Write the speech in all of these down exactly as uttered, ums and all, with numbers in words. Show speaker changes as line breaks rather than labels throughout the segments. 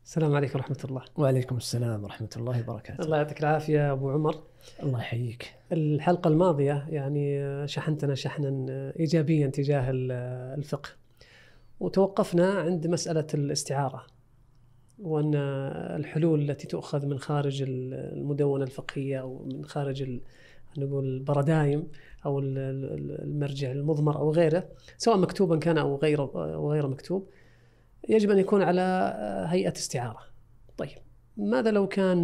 السلام عليكم ورحمة الله.
وعليكم السلام ورحمة الله وبركاته.
الله يعطيك العافية أبو عمر.
الله يحييك.
الحلقة الماضية يعني شحنتنا شحنا إيجابيا تجاه الفقه، وتوقفنا عند مسألة الاستعارة، وأن الحلول التي تؤخذ من خارج المدونة الفقهية أو من خارج نقول البرادايم أو المرجع المضمر أو غيره، سواء مكتوبا كان أو غير أو غير مكتوب، يجب أن يكون على هيئة استعارة. طيب، ماذا لو كان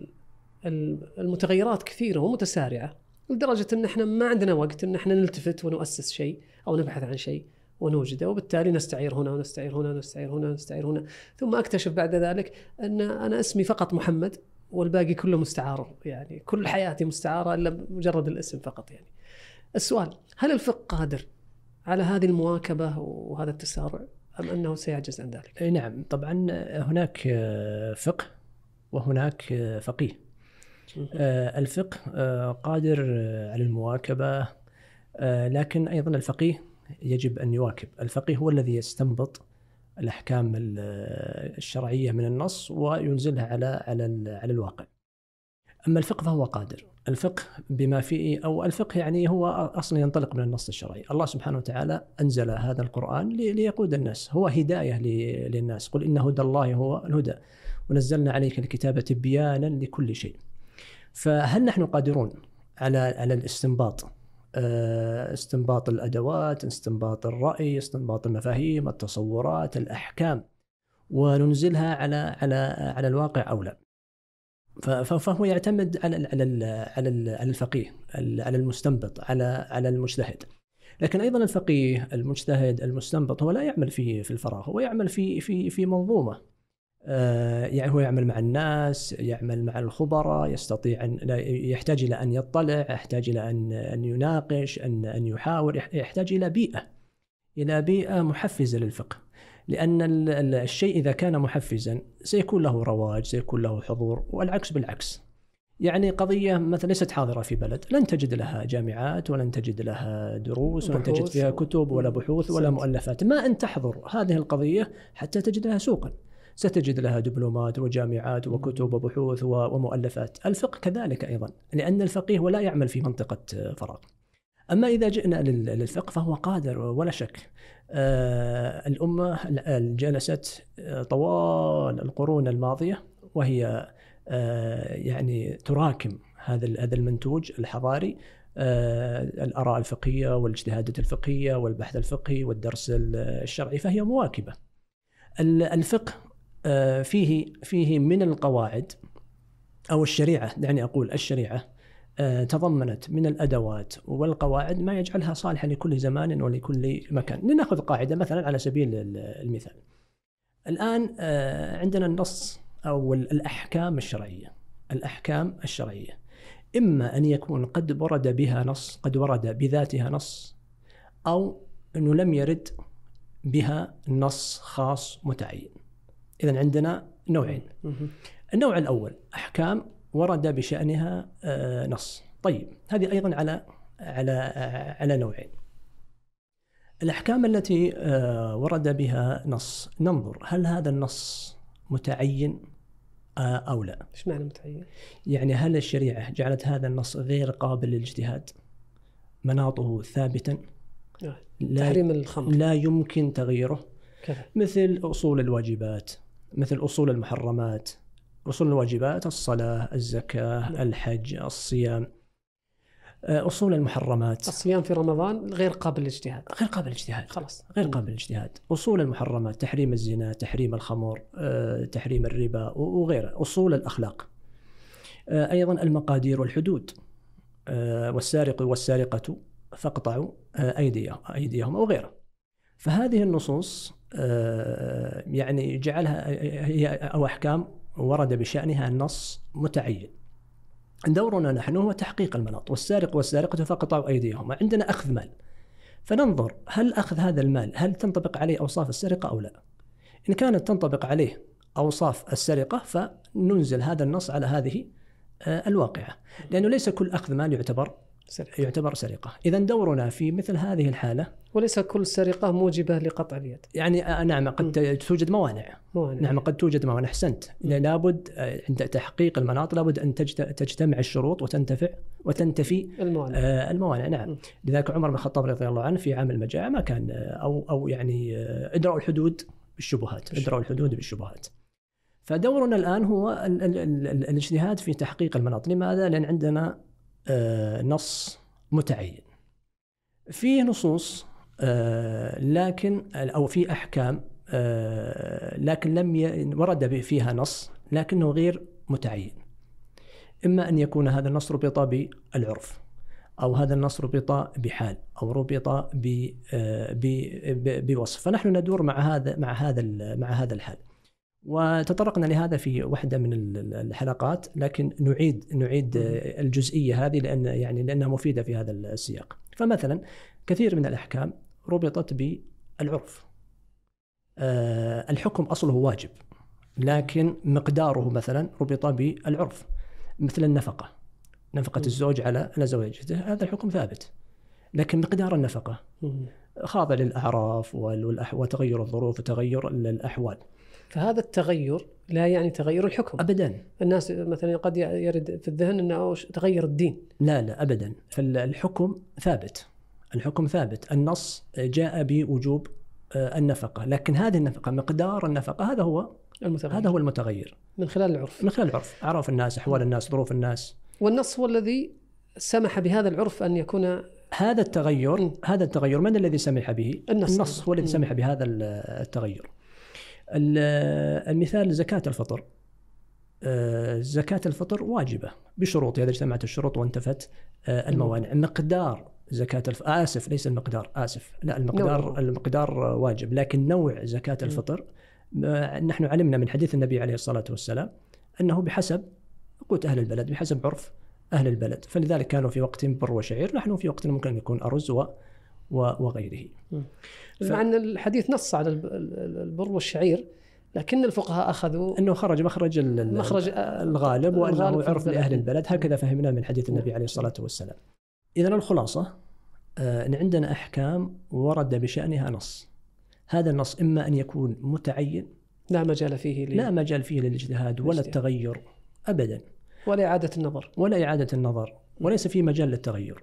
المتغيرات كثيرة ومتسارعة لدرجة أن احنا ما عندنا وقت أن احنا نلتفت ونؤسس شيء أو نبحث عن شيء ونوجده، وبالتالي نستعير هنا ونستعير هنا ونستعير هنا ونستعير هنا، ثم أكتشف بعد ذلك أن أنا اسمي فقط محمد والباقي كله مستعار، يعني كل حياتي مستعارة إلا مجرد الاسم فقط. يعني السؤال، هل الفقه قادر على هذه المواكبة وهذا التسارع أم أنه سيعجز عن ذلك؟
نعم، طبعا هناك فقه وهناك فقيه. الفقه قادر على المواكبة، لكن أيضا الفقيه يجب أن يواكب. الفقيه هو الذي يستنبط الأحكام الشرعية من النص وينزلها على على على الواقع. أما الفقه فهو قادر. الفقه بما فيه، أو الفقه يعني هو أصلا ينطلق من النص الشرعي. الله سبحانه وتعالى أنزل هذا القرآن ليقود الناس، هو هداية للناس. قل إن هدى الله هو الهدى ونزلنا عليك الكتاب تبيانا لكل شيء. فهل نحن قادرون على على الاستنباط، استنباط الأدوات، استنباط الرأي، استنباط المفاهيم، التصورات، الأحكام، وننزلها على على على الواقع أو لا؟ فهو يعتمد على على على الفقيه، على المستنبط، على على المجتهد. لكن أيضا الفقيه المجتهد المستنبط هو لا يعمل في في الفراغ، هو يعمل في في في منظومة. يعني هو يعمل مع الناس، يعمل مع الخبراء، يستطيع أن يحتاج إلى أن يطلع، يحتاج إلى أن أن يناقش، أن أن يحاور، يحتاج إلى بيئة إلى بيئة محفزة للفقه. لأن الشيء إذا كان محفزا سيكون له رواج، سيكون له حضور، والعكس بالعكس. يعني قضية مثلا ليست حاضرة في بلد، لن تجد لها جامعات ولن تجد لها دروس ولن تجد فيها كتب ولا بحوث ولا مؤلفات. ما أن تحضر هذه القضية حتى تجد لها سوقا، ستجد لها دبلومات وجامعات وكتب وبحوث ومؤلفات. الفقه كذلك أيضا، لأن الفقيه ولا يعمل في منطقة فراغ. أما إذا جئنا للفقه فهو قادر ولا شك. آه الأمة جلست طوال القرون الماضية وهي آه يعني تراكم هذا هذا المنتوج الحضاري، آه الآراء الفقهية والاجتهادات الفقهية والبحث الفقهي والدرس الشرعي، فهي مواكبة. الفقه آه فيه فيه من القواعد أو الشريعة، دعني أقول الشريعة تضمنت من الأدوات والقواعد ما يجعلها صالحة لكل زمان ولكل مكان. لنأخذ قاعدة مثلا على سبيل المثال. الآن عندنا النص أو الأحكام الشرعية. الأحكام الشرعية إما أن يكون قد ورد بها نص، قد ورد بذاتها نص، أو أنه لم يرد بها نص خاص متعين. إذن عندنا نوعين. النوع الأول أحكام ورد بشأنها نص. طيب، هذه أيضا على على على نوعين. الأحكام التي ورد بها نص، ننظر هل هذا النص متعين أو لا.
إيش معنى متعين؟
يعني هل الشريعة جعلت هذا النص غير قابل للاجتهاد، مناطه ثابتا،
تحريم الخمر
لا يمكن تغييره،
كذا.
مثل أصول الواجبات، مثل أصول المحرمات. أصول الواجبات الصلاة، الزكاة، نعم. الحج، الصيام. أصول المحرمات
الصيام في رمضان غير قابل للاجتهاد،
غير قابل للاجتهاد،
خلاص
غير قابل للاجتهاد. أصول المحرمات تحريم الزنا، تحريم الخمر، تحريم الربا وغيره. أصول الأخلاق أيضا المقادير والحدود، والسارق والسارقة فاقطعوا أيديهم أيديهم أو غيره. فهذه النصوص يعني جعلها هي أو أحكام ورد بشأنها النص متعين. دورنا نحن هو تحقيق المناط. والسارق والسارقة فاقطعوا أيديهم، عندنا أخذ مال، فننظر هل أخذ هذا المال هل تنطبق عليه أوصاف السرقة أو لا. إن كانت تنطبق عليه أوصاف السرقة فننزل هذا النص على هذه الواقعة، لأنه ليس كل أخذ مال يعتبر سرقة. يعتبر سرقة. إذا دورنا في مثل هذه الحالة،
وليس كل سرقة موجبة لقطع اليد.
يعني نعم قد م. توجد موانع. موانع نعم قد توجد موانع. أحسنت. لابد عند تحقيق المناط لابد أن تجتمع الشروط وتنتفع وتنتفي الموانع, آه الموانع. نعم. م. لذلك عمر بن الخطاب رضي الله عنه في عام المجاعة ما كان أو أو يعني إدراء الحدود بالشبهات إدراء الحدود بالشبهات. فدورنا الآن هو ال ال ال ال الاجتهاد في تحقيق المناط. لماذا؟ لأن عندنا آه نص متعين، فيه نصوص آه لكن أو في أحكام آه لكن لم ي... ورد فيها نص لكنه غير متعين. إما أن يكون هذا النص ربط بالعرف، أو هذا النص ربط بحال، أو ربط ب... آه ب... ب... بوصف. فنحن ندور مع هذا مع هذا مع هذا الحال. وتطرقنا لهذا في واحدة من الحلقات، لكن نعيد نعيد الجزئية هذه لأن يعني لأنها مفيدة في هذا السياق. فمثلا كثير من الأحكام ربطت بالعرف. أه الحكم أصله واجب لكن مقداره مثلا ربط بالعرف، مثل النفقة، نفقة الزوج على على زوجته، هذا الحكم ثابت، لكن مقدار النفقة خاضع للأعراف وتغير الظروف وتغير الأحوال.
فهذا التغير لا يعني تغير الحكم
أبدا.
الناس مثلا قد يرد في الذهن أنه تغير الدين.
لا لا أبدا. فالحكم ثابت، الحكم ثابت. النص جاء بوجوب النفقة، لكن هذه النفقة مقدار النفقة هذا هو المتغير. هذا هو المتغير
من خلال العرف
من خلال العرف أعراف الناس، أحوال الناس، ظروف الناس.
والنص هو الذي سمح بهذا العرف أن يكون
هذا التغير. م. هذا التغير من الذي سمح به؟
النص,
النص هو الذي سمح بهذا التغير. المثال زكاة الفطر. زكاة الفطر واجبة بشروط، إذا اجتمعت الشروط وانتفت الموانع. مقدار زكاة الفطر آسف ليس المقدار آسف لا المقدار نوع. المقدار واجب، لكن نوع زكاة الفطر نحن علمنا من حديث النبي عليه الصلاة والسلام أنه بحسب قوت أهل البلد، بحسب عرف أهل البلد. فلذلك كانوا في وقت بر وشعير، نحن في وقت ممكن يكون أرز و وغيره.
ف... مع أن الحديث نص على البر والشعير، لكن الفقهاء أخذوا
أنه خرج مخرج, مخرج الغالب وأنه عرف لأهل البلد. هكذا فهمنا من حديث النبي عليه الصلاة والسلام. إذن الخلاصة أن عندنا أحكام ورد بشأنها نص. هذا النص إما أن يكون متعين
لا مجال فيه لي...
لا مجال فيه للاجتهاد ولا التغير أبدا،
ولا إعادة النظر
ولا إعادة النظر وليس فيه مجال للتغير.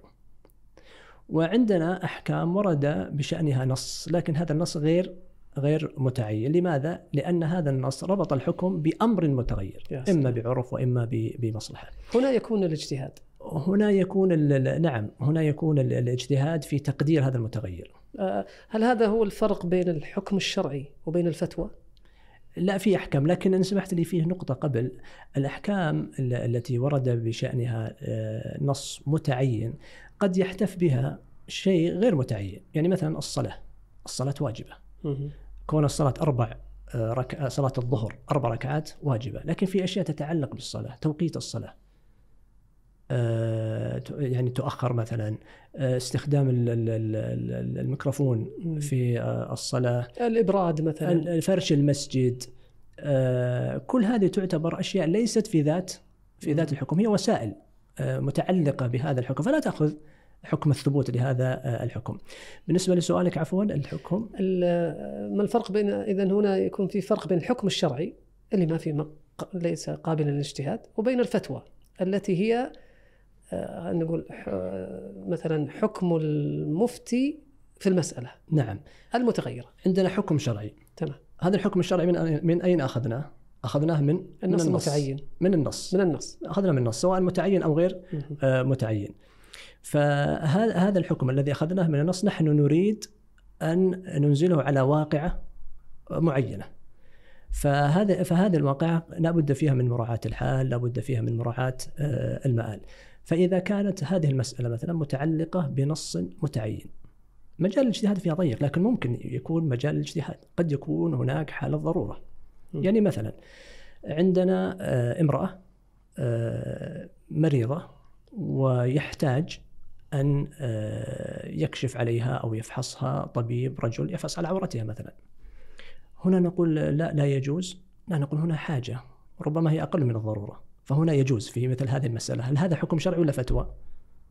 وعندنا أحكام ورد بشأنها نص، لكن هذا النص غير غير متعين. لماذا؟ لأن هذا النص ربط الحكم بأمر متغير، إما بعرف وإما بمصلحة.
هنا يكون الاجتهاد
هنا يكون نعم هنا يكون الاجتهاد في تقدير هذا المتغير.
هل هذا هو الفرق بين الحكم الشرعي وبين الفتوى؟
لا، في أحكام، لكن إن سمحت لي فيه نقطة قبل. الأحكام التي ورد بشأنها نص متعين قد يحتف بها شيء غير متعين. يعني مثلا الصلاة الصلاة واجبة، كون الصلاة أربع ركعات، صلاة الظهر أربع ركعات واجبة، لكن في أشياء تتعلق بالصلاة، توقيت الصلاة يعني تؤخر، مثلا استخدام الميكروفون في الصلاة،
الإبراد مثلا،
فرش المسجد، كل هذه تعتبر أشياء ليست في ذات في ذات الحكم، هي وسائل متعلقة بهذا الحكم، فلا تأخذ حكم الثبوت لهذا الحكم. بالنسبة لسؤالك عفوا، الحكم
ما الفرق بين إذن هنا يكون في فرق بين الحكم الشرعي اللي ما في ليس قابلا للاجتهاد وبين الفتوى التي هي نقول مثلا حكم المفتي في المسألة
نعم
المتغيرة.
عندنا حكم شرعي،
تمام.
هذا الحكم الشرعي من من أين أخذناه؟ أخذناه من
النص المتعين،
من النص
من النص
أخذنا من النص، سواء متعين أو غير آه متعين. فهذا هذا الحكم الذي أخذناه من النص نحن نريد أن ننزله على واقعة معينة. فهذا فهذه الواقعة لا بد فيها من مراعاة الحال، لا بد فيها من مراعاة آه المآل. فإذا كانت هذه المسألة مثلا متعلقة بنص متعين، مجال الاجتهاد فيها ضيق، لكن ممكن يكون مجال الاجتهاد، قد يكون هناك حالة ضرورة. م. يعني مثلا عندنا امرأة مريضة ويحتاج أن يكشف عليها أو يفحصها طبيب رجل، يفحص على عورتها مثلا. هنا نقول لا لا يجوز، لا نقول هنا حاجة ربما هي أقل من الضرورة، فهنا يجوز في مثل هذه المسألة. هل هذا حكم شرعي ولا فتوى؟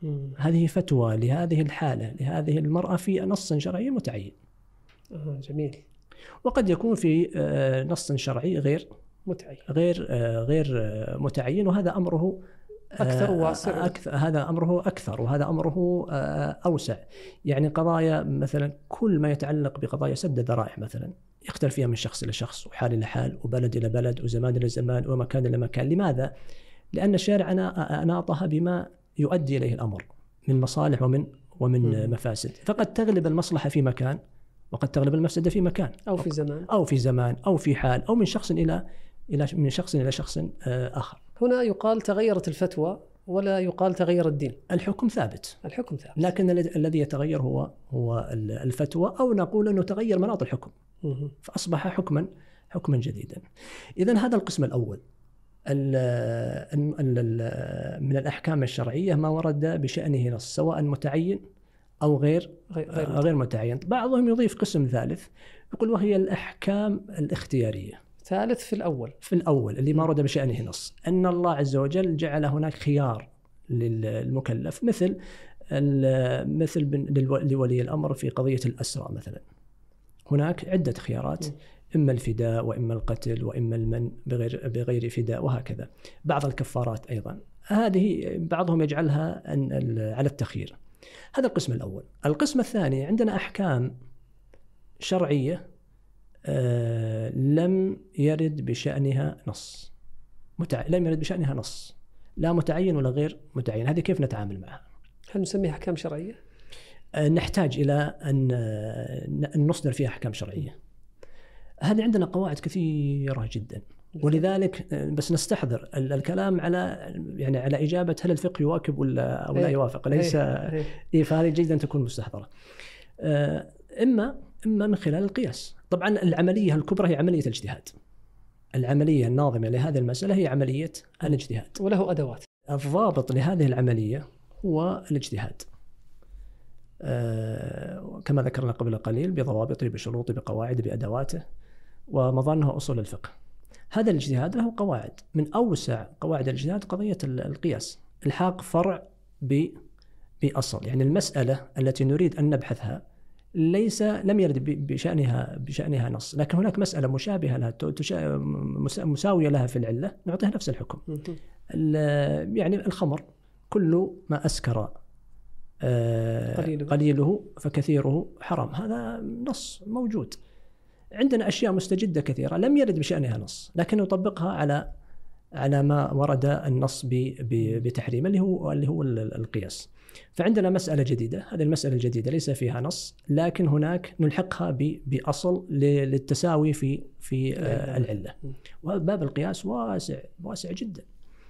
مم. هذه فتوى لهذه الحالة لهذه المرأة في نص شرعي متعين.
آه جميل.
وقد يكون في نص شرعي غير
متعين
غير غير متعين، وهذا أمره
أكثر واسع.
أكثر هذا أمره أكثر وهذا أمره أوسع. يعني قضايا مثلا كل ما يتعلق بقضايا سد الذرائع مثلا يختلف فيها من شخص إلى شخص وحال إلى حال وبلد إلى بلد وزمان إلى زمان ومكان إلى مكان. لماذا؟ لأن الشارع أناطها بما يؤدي إليه الأمر من مصالح ومن ومن م. مفاسد، فقد تغلب المصلحة في مكان وقد تغلب المفسدة في مكان
أو في زمان
أو في زمان أو في حال أو من شخص إلى إلى من شخص إلى شخص آخر.
هنا يقال تغيرت الفتوى ولا يقال تغير الدين.
الحكم ثابت.
الحكم ثابت.
لكن الذي يتغير هو هو الفتوى، أو نقول أنه تغير مناط الحكم م. فأصبح حكما حكما جديدا. إذن هذا القسم الأول ال ال من الأحكام الشرعية ما ورد بشأنه نص سواء متعين أو غير غير, غير متعين. بعضهم يضيف قسم ثالث يقول وهي الأحكام الاختيارية.
ثالث في الأول
في الأول اللي ما ورد بشأنه نص، أن الله عز وجل جعل هناك خيار للمكلف مثل مثل لولي الأمر في قضية الأسرى مثلا. هناك عدة خيارات، إما الفداء وإما القتل وإما المن بغير بغير فداء وهكذا. بعض الكفارات أيضا هذه بعضهم يجعلها على التخيير. هذا القسم الأول. القسم الثاني عندنا أحكام شرعية آه لم يرد بشأنها نص متع... لم يرد بشأنها نص لا متعين ولا غير متعين. هذه كيف نتعامل معها؟
هل نسميها أحكام شرعية؟
آه نحتاج إلى أن أن نصدر فيها أحكام شرعية. هذه عندنا قواعد كثيرة جدا، ولذلك بس نستحضر الكلام على يعني على إجابة هل الفقه يواكب ولا أو لا يوافق، ليس إيه. فهذه جيدا تكون مستحضرة. آه إما إما من خلال القياس. طبعا العملية الكبرى هي عملية الاجتهاد. العملية الناظمة لهذه المسألة هي عملية الاجتهاد،
وله أدوات.
الضابط لهذه العملية هو الاجتهاد آه كما ذكرنا قبل قليل، بضوابطه بشروطه بقواعد بأدواته ومظانه أصول الفقه. هذا الاجتهاد له قواعد، من أوسع قواعد الاجتهاد قضية القياس، الحاق فرع بأصل. يعني المسألة التي نريد أن نبحثها ليس لم يرد بشأنها بشأنها نص، لكن هناك مسألة مشابهة لها مساوية لها في العلة نعطيها نفس الحكم. يعني الخمر كل ما أسكر
قليله.
قليله فكثيره حرام، هذا نص موجود. عندنا أشياء مستجدة كثيرة لم يرد بشأنها نص لكن نطبقها على على ما ورد النص بتحريم اللي هو اللي هو القياس. فعندنا مسألة جديدة، هذه المسألة الجديدة ليس فيها نص لكن هناك نلحقها بأصل للتساوي في في العلة. وباب القياس واسع واسع جدا.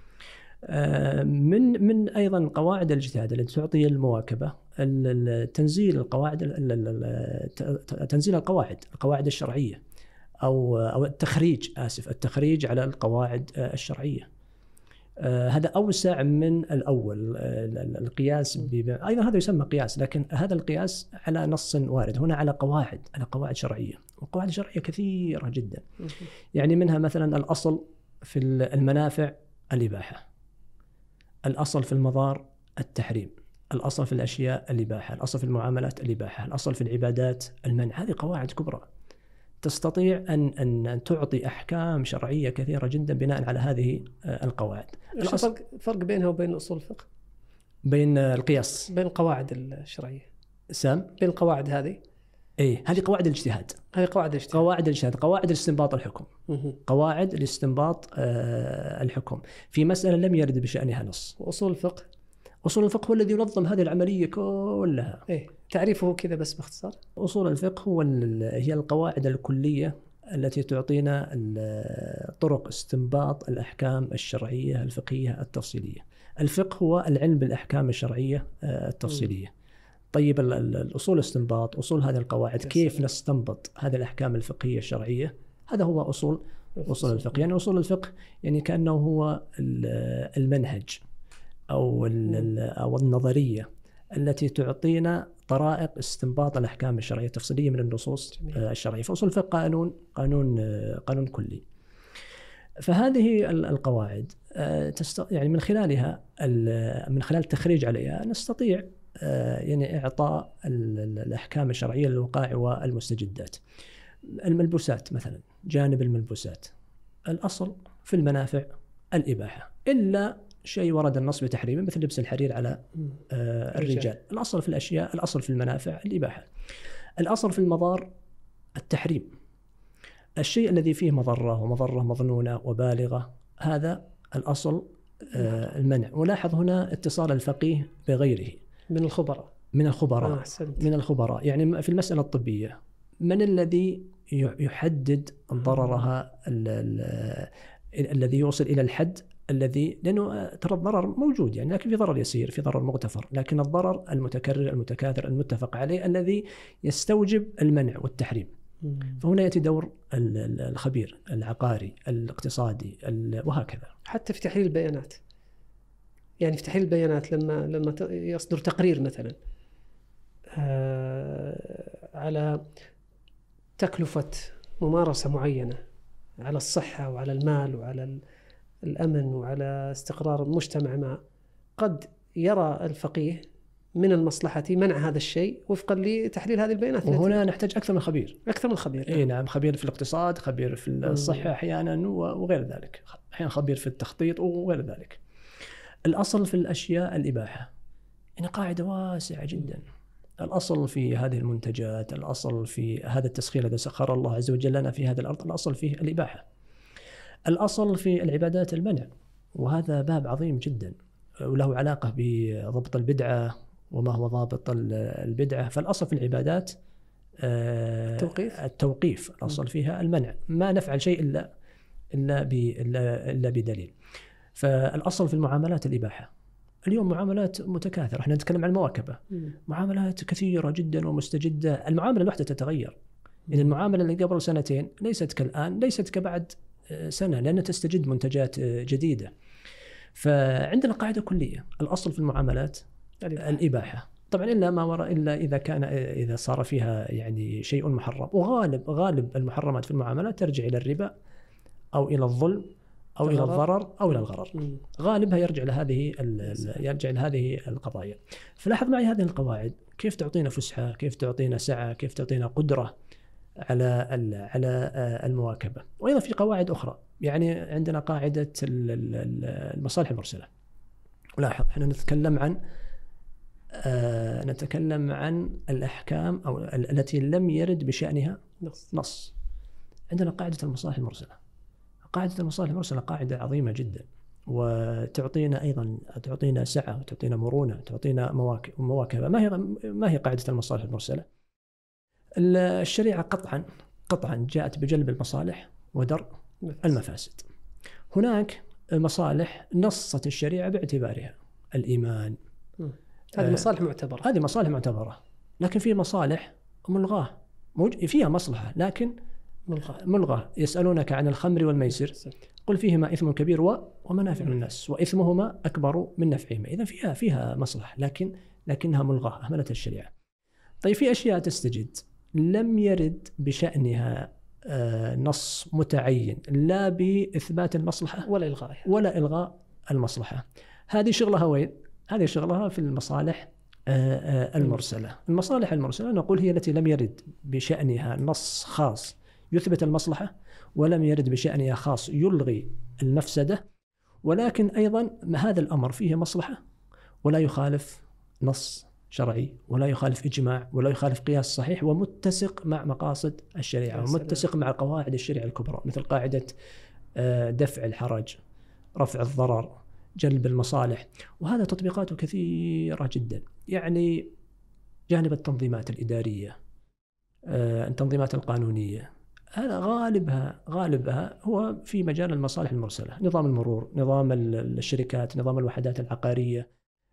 من من أيضا قواعد الاجتهاد التي تعطي المواكبة تنزيل القواعد تنزيل القواعد القواعد الشرعية أو أو التخريج آسف التخريج على القواعد الشرعية. هذا أوسع من الأول. القياس أيضا هذا يسمى قياس، لكن هذا القياس على نص وارد، هنا على قواعد على قواعد شرعية، وقواعد شرعية كثيرة جدا. يعني منها مثلا الأصل في المنافع الإباحة، الأصل في المضار التحريم، الأصل في الأشياء الإباحة، الأصل في المعاملات الإباحة، الأصل في العبادات المنع. هذه قواعد كبرى تستطيع أن أن تعطي أحكام شرعية كثيرة جدا بناء على هذه القواعد.
ايش الفرق فرق بينها وبين أصول الفقه؟
بين القياس
بين القواعد الشرعية
سام
بين القواعد هذه
ايه هذه قواعد الاجتهاد.
هذه قواعد الاجتهاد
قواعد الاجتهاد قواعد الاستنباط الحكم
مه.
قواعد الاستنباط آه الحكم في مسألة لم يرد بشأنها نص.
وأصول الفقه
أصول الفقه هو الذي ينظم هذه العملية كلها.
إيه تعريفه كذا بس باختصار؟
أصول الفقه هو هي القواعد الكلية التي تعطينا طرق استنباط الأحكام الشرعية الفقهية التفصيلية. الفقه هو العلم بالأحكام الشرعية التفصيلية. طيب الأصول الاستنباط أصول هذه القواعد كيف نستنبط هذه الأحكام الفقهية الشرعية، هذا هو أصول أصول الفقه. يعني أصول الفقه يعني كأنه هو المنهج أو أو النظرية التي تعطينا طرائق استنباط الأحكام الشرعية التفصيلية من النصوص الشرعية. فأصول الفقه قانون قانون قانون كلي. فهذه القواعد تست... يعني من خلالها من خلال التخريج عليها نستطيع يعني إعطاء الأحكام الشرعية للوقائع والمستجدات. الملبوسات مثلا، جانب الملبوسات الأصل في المنافع الإباحة، إلا شيء ورد النص بتحريمه مثل لبس الحرير على الرجال. الأصل في الأشياء، الأصل في المنافع الإباحة. الأصل في المضار التحريم. الشيء الذي فيه مضرة ومضرة مظنونة وبالغة هذا الأصل المنع. ولاحظ هنا اتصال الفقيه بغيره
من الخبراء
من الخبراء
آه
من الخبراء يعني في المسألة الطبية من الذي يحدد ضررها الذي يوصل إلى الحد الذي، لأنه ترى الضرر موجود يعني، لكن في ضرر يسير، في ضرر مغتفر، لكن الضرر المتكرر المتكاثر المتفق عليه الذي يستوجب المنع والتحريم. فهنا يأتي دور الخبير العقاري الاقتصادي وهكذا.
حتى في تحليل البيانات، يعني في تحليل البيانات لما لما يصدر تقرير مثلا على تكلفة ممارسة معينة على الصحة وعلى المال وعلى الأمن وعلى استقرار المجتمع، ما قد يرى الفقيه من المصلحة منع هذا الشيء وفقا لتحليل هذه البيانات.
وهنا نحتاج أكثر من خبير
أكثر من خبير
إيه نعم، خبير في الاقتصاد، خبير في الصحة أحيانا وغير ذلك، أحيانا خبير في التخطيط وغير ذلك. الأصل في الأشياء الإباحة، يعني قاعدة واسعة جدا. الأصل في هذه المنتجات، الأصل في هذا التسخير الذي سخر الله عز وجل لنا في هذه الأرض، الأصل فيه الإباحة. الأصل في العبادات المنع، وهذا باب عظيم جدا وله علاقة بضبط البدعة وما هو ضابط البدعة. فالأصل في العبادات
التوقيف.
التوقيف الأصل فيها المنع، ما نفعل شيء إلا إلا إلا بدليل. فالأصل في المعاملات الإباحة. اليوم معاملات متكاثرة، احنا نتكلم عن المواكبة، معاملات كثيرة جدا ومستجدة. المعاملة الواحدة تتغير، يعني المعاملة اللي قبل سنتين ليست كالآن، ليست كبعد سنة، لأنها تستجد منتجات جديدة. فعندنا قاعدة كلية، الأصل في المعاملات الإباحة, الإباحة. طبعا إلا ما وراء، إلا إذا كان إذا صار فيها يعني شيء محرم، وغالب غالب المحرمات في المعاملات ترجع إلى الربا أو إلى الظلم أو إلى الضرر أو إلى الغرر، غالبها يرجع لهذه يرجع لهذه القضايا. فلاحظ معي هذه القواعد كيف تعطينا فسحة، كيف تعطينا سعة، كيف تعطينا قدرة على على المواكبة. وأيضا في قواعد أخرى، يعني عندنا قاعدة المصالح المرسلة. لاحظ احنا نتكلم عن نتكلم عن الأحكام أو التي لم يرد بشأنها نص. عندنا قاعدة المصالح المرسلة. قاعدة المصالح المرسلة قاعدة عظيمة جدا، وتعطينا أيضا تعطينا سعة وتعطينا مرونة، تعطينا مواكبة. ما هي ما هي قاعدة المصالح المرسلة؟ الشريعة قطعا قطعا جاءت بجلب المصالح ودرء المفاسد. هناك مصالح نصت الشريعة باعتبارها، الإيمان،
هذه مصالح معتبرة،
هذه مصالح معتبرة. لكن في مصالح ملغاة، فيها مصلحة لكن ملغى. يسألونك عن الخمر والميسر قل فيهما إثم كبير ومنافع للناس وإثمهما أكبر من نفعهما. إذا فيها فيها مصلحة لكن لكنها ملغاة، أهملتها الشريعة. طيب في أشياء تستجد لم يرد بشأنها نص متعين لا بإثبات المصلحة
ولا إلغاء
ولا إلغاء المصلحة. هذه شغلها وين؟ هذه شغلها في المصالح المرسلة. المصالح المرسلة نقول هي التي لم يرد بشأنها نص خاص يثبت المصلحة، ولم يرد بشأنها خاص يلغي المفسدة، ولكن أيضا هذا الأمر فيه مصلحة ولا يخالف نص شرعي ولا يخالف إجماع ولا يخالف قياس صحيح، ومتسق مع مقاصد الشريعة ومتسق مع قواعد الشريعة الكبرى، مثل قاعدة دفع الحرج، رفع الضرر، جلب المصالح. وهذا تطبيقاته كثيرة جدا. يعني جانب التنظيمات الإدارية، التنظيمات القانونية، هذا غالبها غالبها هو في مجال المصالح المرسلة. نظام المرور، نظام الشركات، نظام الوحدات العقارية،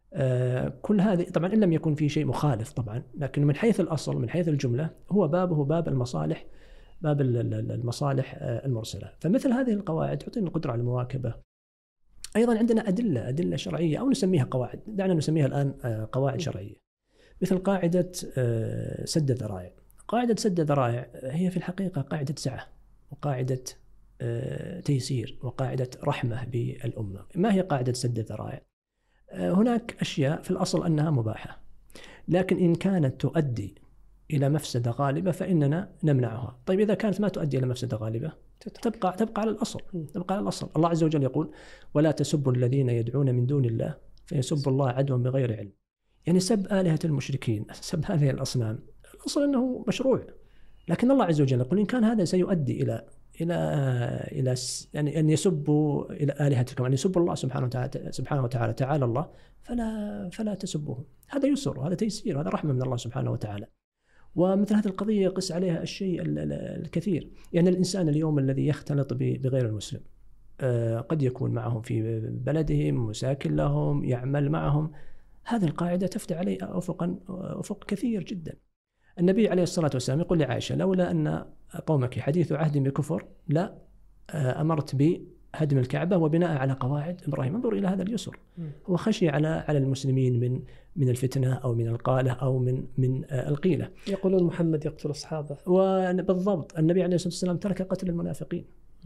كل هذه طبعا إن لم يكن في شيء مخالف طبعا، لكن من حيث الأصل من حيث الجملة هو بابه باب المصالح، باب المصالح المرسلة. فمثل هذه القواعد تعطينا القدرة على المواكبة. أيضا عندنا أدلة أدلة شرعية أو نسميها قواعد، دعنا نسميها الآن قواعد شرعية، مثل قاعدة سد الذرائع. قاعدة سد الذرائع هي في الحقيقة قاعدة سعة وقاعدة تيسير وقاعدة رحمة بالأمة. ما هي قاعدة سد الذرائع؟ هناك أشياء في الأصل أنها مباحة، لكن إن كانت تؤدي إلى مفسدة غالبة فإننا نمنعها. طيب إذا كانت ما تؤدي إلى مفسدة غالبة تبقى تبقى على الأصل تبقى على الأصل. الله عز وجل يقول: ولا تسبوا الذين يدعون من دون الله فيسبوا الله عدوا بغير علم. يعني سب آلهة المشركين، سب هذه الأصنام، الأصل أنه مشروع، لكن الله عز وجل يقول إن كان هذا سيؤدي إلى إلى إلى يعني أن يسبوا إلى آلهتكم، أن يسبوا الله سبحانه وتعالى سبحانه وتعالى تعالى الله، فلا فلا تسبوهم. هذا يسر، هذا تيسير، هذا رحمة من الله سبحانه وتعالى. ومثل هذه القضية يقص عليها الشيء الكثير. يعني الإنسان اليوم الذي يختلط بغير المسلم قد يكون معهم في بلدهم، مساكن لهم، يعمل معهم، هذه القاعدة تفتح عليه أفقا أفق كثير جدا. النبي عليه الصلاة والسلام يقول لعائشة: لولا أن قومك حديث عهد بكفر لا أمرت بهدم الكعبة وبناء على قواعد إبراهيم. انظر إلى هذا اليسر. هو خشي على على المسلمين من من الفتنة أو من القالة أو من من القيلة.
يقولون محمد يقتل أصحابه.
وبالضبط النبي عليه الصلاة والسلام ترك قتل المنافقين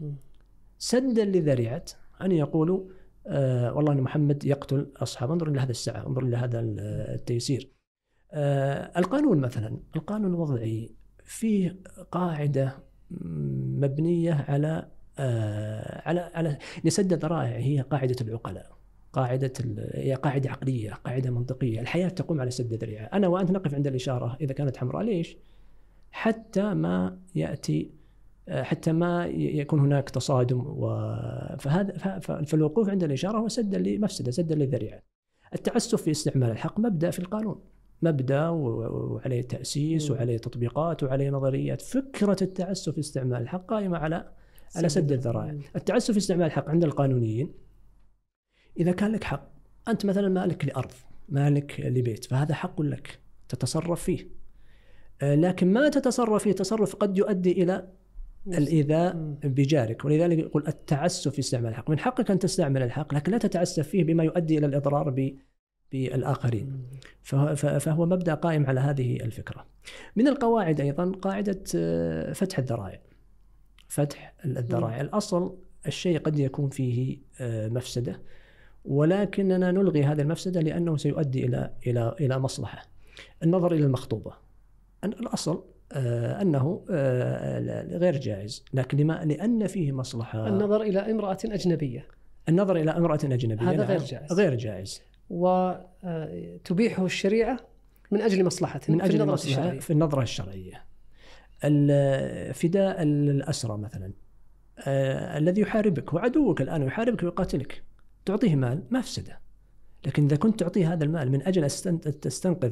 سدا لذريعة أن يقولوا آه والله أن محمد يقتل أصحابه. انظر إلى هذا السعة، انظر إلى هذا التيسير. آه القانون مثلا، القانون الوضعي فيه قاعدة مبنية على آه على على لسد الذرائع. هي قاعدة العقلاء، قاعدة هي قاعدة عقلية، قاعدة منطقية. الحياة تقوم على سد الذريعة. أنا وأنت نقف عند الإشارة إذا كانت حمراء، ليش؟ حتى ما يأتي حتى ما يكون هناك تصادم. فهذا فالوقوف عند الإشارة هو سدا لمفسدة، سدا للذريعة. التعسف في استعمال الحق مبدأ في القانون، مبدأ وعليه تأسيس وعليه تطبيقات وعليه نظريات. فكرة التعسف في استعمال الحق قائمة على على سد الذرائع. التعسف في استعمال الحق عند القانونيين، إذا كان لك حق، أنت مثلا مالك لأرض، مالك لبيت، فهذا حق لك تتصرف فيه، لكن ما تتصرف فيه تصرف قد يؤدي إلى الإيذاء بجارك. ولذلك يقول التعسف في استعمال الحق. من حقك أن تستعمل الحق، لكن لا تتعسف فيه بما يؤدي إلى الإضرار بالآخرين. فهو مبدأ قائم على هذه الفكرة. من القواعد أيضا قاعدة فتح الذرائع. فتح الذرائع الأصل الشيء قد يكون فيه مفسدة، ولكننا نلغي هذه المفسدة لأنه سيؤدي إلى إلى إلى مصلحة. النظر إلى المخطوبة، الأصل أنه غير جائز، لكن لما لأن فيه مصلحة.
النظر إلى امرأة أجنبية،
النظر إلى امرأة أجنبية
هذا غير جائز،
غير جائز،
وتبيحه الشريعة من أجل مصلحة،
من أجل
في النظرة
مصلحة
الشرعية.
في النظرة الشرعية. فداء الأسرى مثلا، الذي يحاربك وعدوك الآن يحاربك ويقاتلك، تعطيه مال مفسدة، لكن إذا كنت تعطيه هذا المال من أجل أن تستنقذ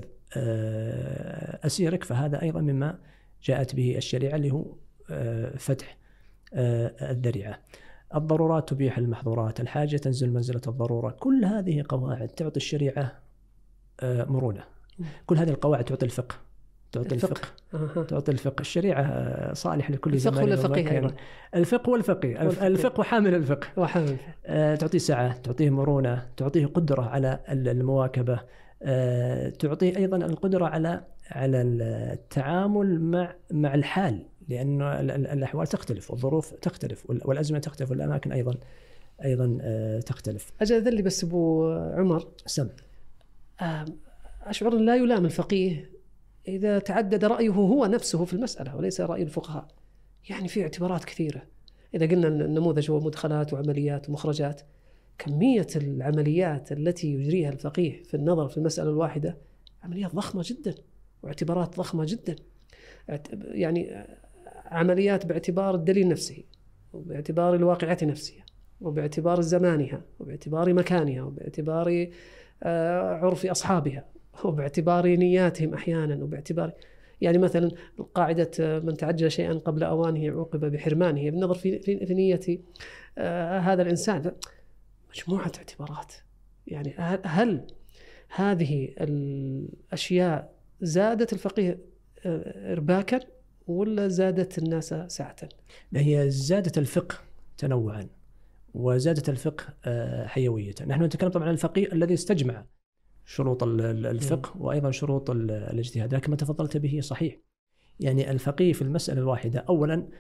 أسيرك فهذا أيضا مما جاءت به الشريعة، اللي هو فتح الذريعة. الضرورات تبيح المحظورات، الحاجة تنزل منزلة الضرورة. كل هذه قواعد تعطي الشريعة مرونة. كل هذه القواعد تعطي الفقه، تعطي الفقه, الفقه. تعطي الفقه. الشريعة صالح لكل زمان.
الفقه
الفقه والفقيه، الفقه وحامل الفقه،
وحامل.
تعطيه سعة، تعطيه مرونة، تعطيه قدرة على المواكبة، تعطيه أيضا القدرة على على التعامل مع مع الحال، لأن الأحوال تختلف والظروف تختلف والأزمة تختلف والأماكن أيضا أيضا تختلف.
أجل ذلي بس أبو عمر
سم
أشعر أن لا يلام الفقيه إذا تعدد رأيه هو نفسه في المسألة وليس رأي الفقهاء. يعني في اعتبارات كثيرة. إذا قلنا النموذج هو مدخلات وعمليات ومخرجات، كمية العمليات التي يجريها الفقيه في النظر في المسألة الواحدة عمليات ضخمة جدا واعتبارات ضخمة جدا. يعني عمليات باعتبار الدليل نفسه، وباعتبار الواقعة نفسها، وباعتبار زمانها، وباعتبار مكانها، وباعتبار عرف أصحابها، وباعتبار نياتهم أحيانا، وباعتبار يعني مثلا قاعدة من تعجل شيئا قبل أوانه عوقب بحرمانه، بالنظر في في نية هذا الإنسان. مجموعة اعتبارات. يعني هل هذه الأشياء زادت الفقيه إرباكا ولا زادت الناس سعة؟
هي زادت الفقه تنوعا وزادت الفقه حيوية. نحن نتكلم طبعا عن الفقيه الذي استجمع شروط الفقه وأيضا شروط الاجتهاد، لكن ما تفضلت به صحيح. يعني الفقيه في المسألة الواحدة أولا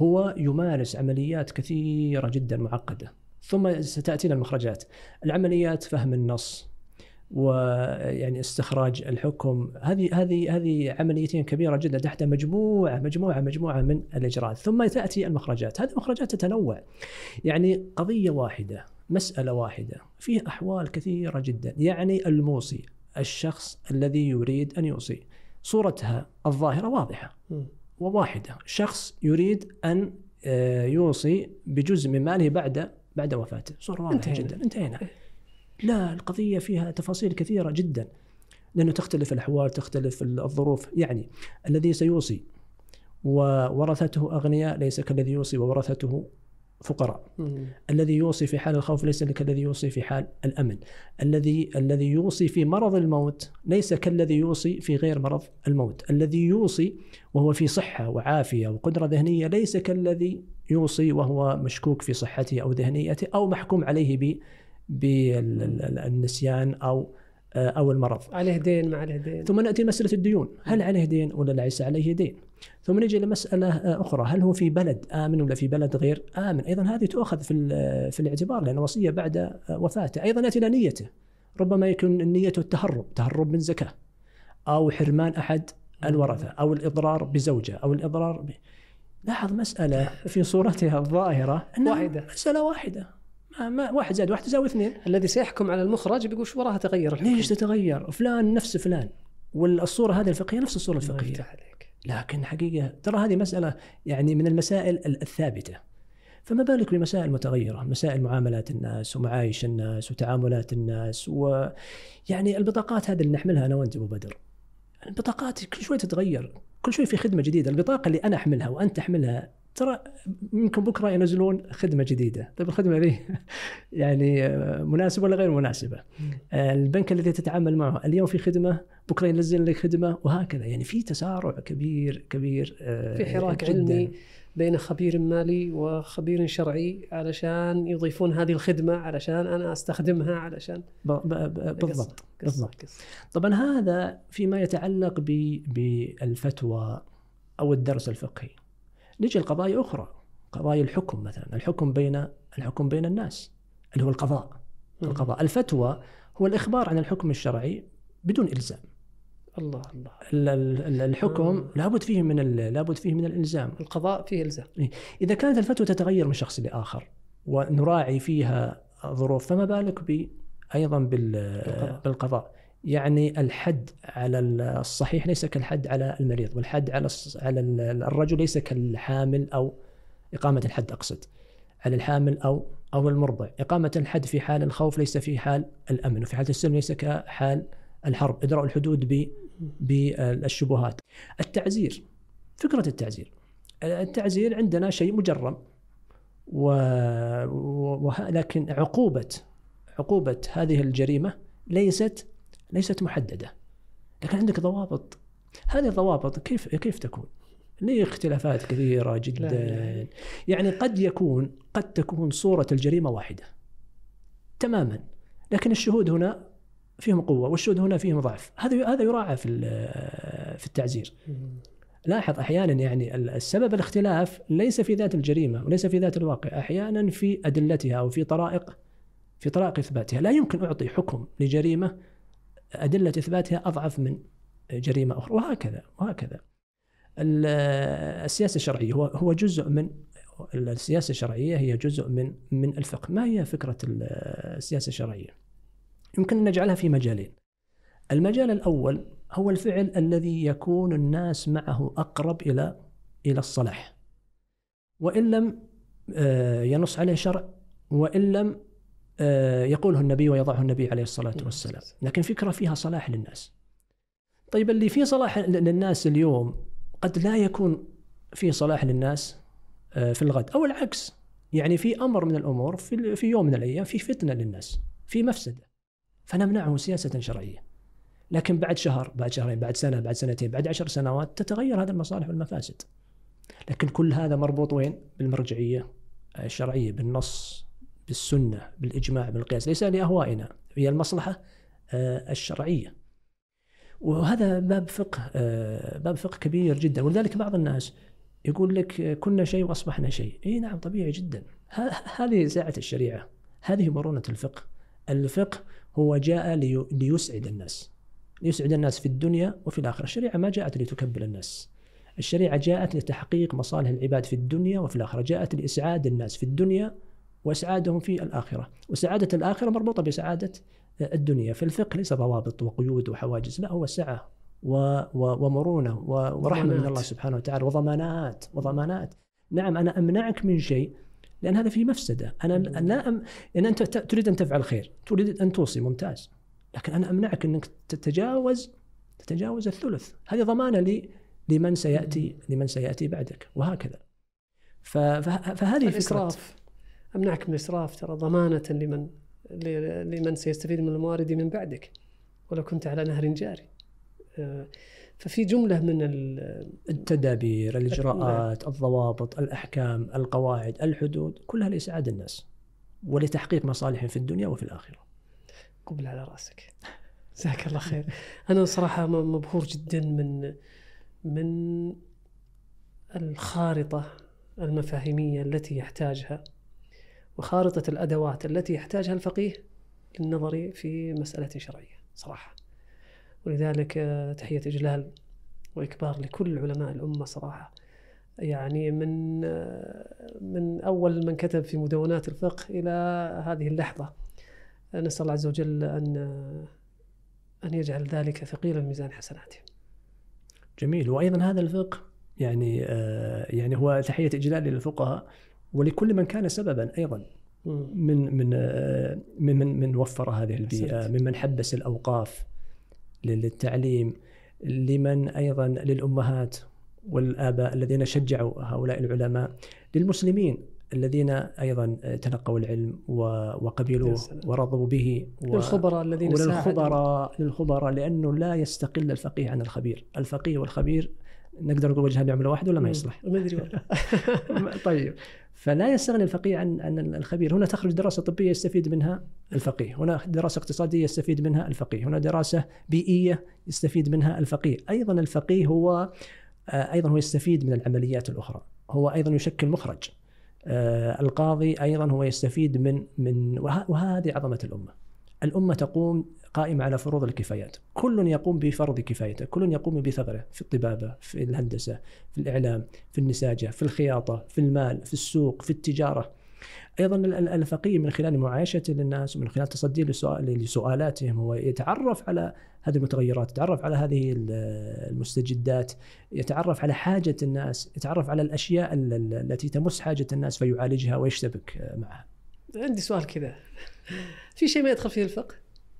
هو يمارس عمليات كثيرة جدا معقدة، ثم ستأتينا المخرجات. العمليات فهم النص ويعني استخراج الحكم، هذه هذه هذه عمليتين كبيرة جدا تحت مجموعة مجموعة مجموعة من الإجراءات، ثم تأتي المخرجات. هذه المخرجات تتنوع، يعني قضية واحدة، مسألة واحدة، فيه أحوال كثيرة جدا. يعني الموصي، الشخص الذي يريد أن يوصي، صورتها الظاهرة واضحة وواحدة، شخص يريد أن يوصي بجزء من ماله بعد بعد وفاته، صورة واضحة جدا، انتهينا. لا، القضية فيها تفاصيل كثيرة جدا، لأنه تختلف الأحوال، تختلف الظروف. يعني الذي سيوصي وورثته أغنياء ليس كالذي يوصي وورثته فقراء. مم. الذي يوصي في حال الخوف ليس كالذي يوصي في حال الأمن. الذي الذي يوصي في مرض الموت ليس كالذي يوصي في غير مرض الموت. الذي يوصي وهو في صحة وعافية وقدرة ذهنية ليس كالذي يوصي وهو مشكوك في صحته أو ذهنيته أو محكوم عليه ب بالنسيان أو أو المرض.
عليه دين ما عليه دين.
ثم نأتي مسألة الديون، هل عليه دين ولا ليس عليه دين؟ ثم نجي لمسألة أخرى، هل هو في بلد آمن ولا في بلد غير آمن؟ أيضا هذه تؤخذ في في الاعتبار، لأن وصية بعد وفاته. أيضا نأتي إلى نيته، ربما يكون نيته التهرب، تهرب من زكاة، أو حرمان أحد الورثة، أو الإضرار بزوجة، أو الإضرار ب... لاحظ مسألة في صورتها الظاهرة أنها واحدة، مسألة واحدة، ما ما واحد زائد واحد يساوي اثنين.
الذي سيحكم على المخرج بيقول شو وراها تغير الحكم.
ليش تتغير؟ فلان نفس فلان، والصورة هذه الفقهية نفس الصورة الفقهية. لكن حقيقة ترى هذه مسألة يعني من المسائل الثابتة، فما بالك بمسائل متغيرة، مسائل معاملات الناس ومعايش الناس وتعاملات الناس. ويعني البطاقات هذه اللي نحملها أنا وأنت أبو بدر، البطاقات كل شوي تتغير، كل شوي في خدمة جديدة. البطاقة اللي أنا أحملها وأنت تحملها ترى يمكن بكرة ينزلون خدمة جديدة. طيب الخدمة ذي يعني مناسبة ولا غير مناسبة؟ البنك الذي تتعامل معه اليوم في خدمة، بكرة ينزل لك خدمة، وهكذا. يعني في تسارع كبير كبير،
في حراك علمي بين خبير مالي وخبير شرعي علشان يضيفون هذه الخدمة علشان أنا أستخدمها علشان
بالضبط بالضبط. طبعا هذا فيما يتعلق بالفتوى أو الدرس الفقهي. نجي القضايا أخرى، قضايا الحكم مثلا، الحكم بين الحكم بين الناس اللي هو القضاء. القضاء الفتوى هو الإخبار عن الحكم الشرعي بدون إلزام.
الله الله.
الحكم آه. لابد فيه من لابد فيه من الإلزام.
القضاء فيه إلزام.
إذا كانت الفتوى تتغير من شخص لآخر ونراعي فيها ظروف، فما بالك ب أيضا بالقضاء. بالقضاء. يعني الحد على الصحيح ليس كالحد على المريض، والحد على على الرجل ليس كالحامل أو إقامة الحد أقصد على الحامل أو أو المرضع. إقامة الحد في حال الخوف ليس في حال الأمن، وفي حالة السلم ليس كحال الحرب. إدراء الحدود بالشبهات. التعزير، فكرة التعزير، التعزير عندنا شيء مجرم، ولكن عقوبة عقوبة هذه الجريمة ليست ليست محددة، لكن عندك ضوابط. هذه الضوابط كيف كيف تكون؟ ليه اختلافات كثيرة جدا. لا لا. يعني قد يكون قد تكون صورة الجريمة واحدة تماما، لكن الشهود هنا فيهم قوة والشهود هنا فيهم ضعف. هذا هذا يراعى في في التعزير. لاحظ أحيانا يعني السبب الاختلاف ليس في ذات الجريمة وليس في ذات الواقع، أحيانا في أدلتها أو في طرائق في طرائق إثباتها. لا يمكن أعطي حكم لجريمة أدلة إثباتها أضعف من جريمة أخرى، وهكذا وهكذا. السياسة الشرعية هو هو جزء من السياسة الشرعية، هي جزء من من الفقه. ما هي فكرة السياسة الشرعية؟ يمكن أن نجعلها في مجالين. المجال الأول هو الفعل الذي يكون الناس معه أقرب إلى إلى الصلاح، وإن لم ينص عليه شرع، وإن لم يقوله النبي ويضعه النبي عليه الصلاة والسلام، لكن فكرة فيها صلاح للناس. طيب اللي فيه صلاح للناس اليوم قد لا يكون فيه صلاح للناس في الغد، أو العكس. يعني في أمر من الأمور في في يوم من الأيام في فتنة للناس، في مفسدة، فنمنعه سياسة شرعية. لكن بعد شهر، بعد شهرين، بعد سنة، بعد سنتين، بعد عشر سنوات تتغير هذه المصالح والمفاسد. لكن كل هذا مربوط وين؟ بالمرجعية الشرعية، بالنص، بالسنة، بالإجماع، بالقياس، ليس لأهوائنا، هي المصلحة الشرعية. وهذا باب فقه باب فقه كبير جدا. ولذلك بعض الناس يقول لك كنا شيء وأصبحنا شيء. إيه نعم طبيعي جدا. هذه ساعة الشريعة، هذه مرونة الفقه. الفقه هو جاء لي ليسعد الناس، ليسعد الناس في الدنيا وفي الآخرة. الشريعة ما جاءت لتكبل الناس، الشريعة جاءت لتحقيق مصالح العباد في الدنيا وفي الآخرة، جاءت لإسعاد الناس في الدنيا وإسعادهم في الآخرة، وسعادة الآخرة مربوطة بسعادة الدنيا. في الفقه ليس ضوابط وقيود وحواجز، لا، هو سعة ومرونة ورحمة من الله سبحانه وتعالى وضمانات وضمانات. نعم أنا أمنعك من شيء لأن هذا فيه مفسدة. أنا لا أم... لأن أنت تريد أن تفعل خير، تريد أن توصي، ممتاز، لكن أنا أمنعك أنك تتجاوز تتجاوز الثلث. هذه ضمانة لي لمن سيأتي لمن سيأتي بعدك، وهكذا. فهذه
الإسراف، أمنعك من الإسراف ترى ضمانة لمن لمن سيستفيد من الموارد من بعدك ولو كنت على نهر جاري. ففي جملة من
التدابير، الإجراءات، الضوابط، الأحكام، القواعد، الحدود، كلها لإسعاد الناس ولتحقيق مصالحهم في الدنيا وفي الآخرة.
قبل على رأسك، جزاك الله خير. أنا صراحة مبهور جدا من من الخارطة المفاهيمية التي يحتاجها وخارطة الأدوات التي يحتاجها الفقيه للنظر في مسألة شرعية صراحة. ولذلك تحية إجلال وإكبار لكل علماء الأمة صراحة. يعني من من أول من كتب في مدونات الفقه إلى هذه اللحظة، نسأل الله عز وجل أن أن يجعل ذلك ثقيل الميزان حسناتهم.
جميل. وأيضا هذا الفقه يعني يعني هو تحية إجلال للفقهاء ولكل من كان سببا أيضا من من من من, من وفر هذه البيئة، ممن حبس الأوقاف للتعليم، لمن أيضا للأمهات والآباء الذين شجعوا هؤلاء العلماء، للمسلمين الذين أيضا تلقوا العلم وقبلوه ورضوا به،
للخبراء الذين
وللخبراء للخبراء لأنه لا يستقل الفقيه عن الخبير. الفقيه والخبير نقدر نقول وجهان يعملوا واحد ولا ما يصلح؟
ما أدري والله.
طيب، فلا يستغني الفقيه عن عن الخبير. هنا تخرج دراسة طبية يستفيد منها الفقيه، هنا دراسة اقتصادية يستفيد منها الفقيه، هنا دراسة بيئية يستفيد منها الفقيه. أيضا الفقيه هو أيضا هو يستفيد من العمليات الأخرى، هو أيضا يشكل مخرج. القاضي أيضا هو يستفيد من من وهذه عظمة الأمة. الأمة تقوم قائمة على فروض الكفايات، كل يقوم بفرض كفايته، كل يقوم بثغره في الطبابة، في الهندسة، في الإعلام، في النساجة، في الخياطة، في المال، في السوق، في التجارة. أيضا الفقيه من خلال معايشته للناس ومن خلال تصديه لسؤالاتهم هو يتعرف على هذه المتغيرات، يتعرف على هذه المستجدات، يتعرف على حاجة الناس، يتعرف على الأشياء التي تمس حاجة الناس فيعالجها ويشتبك معها.
عندي سؤال كذا، في شيء ما يدخل فيه الفقه؟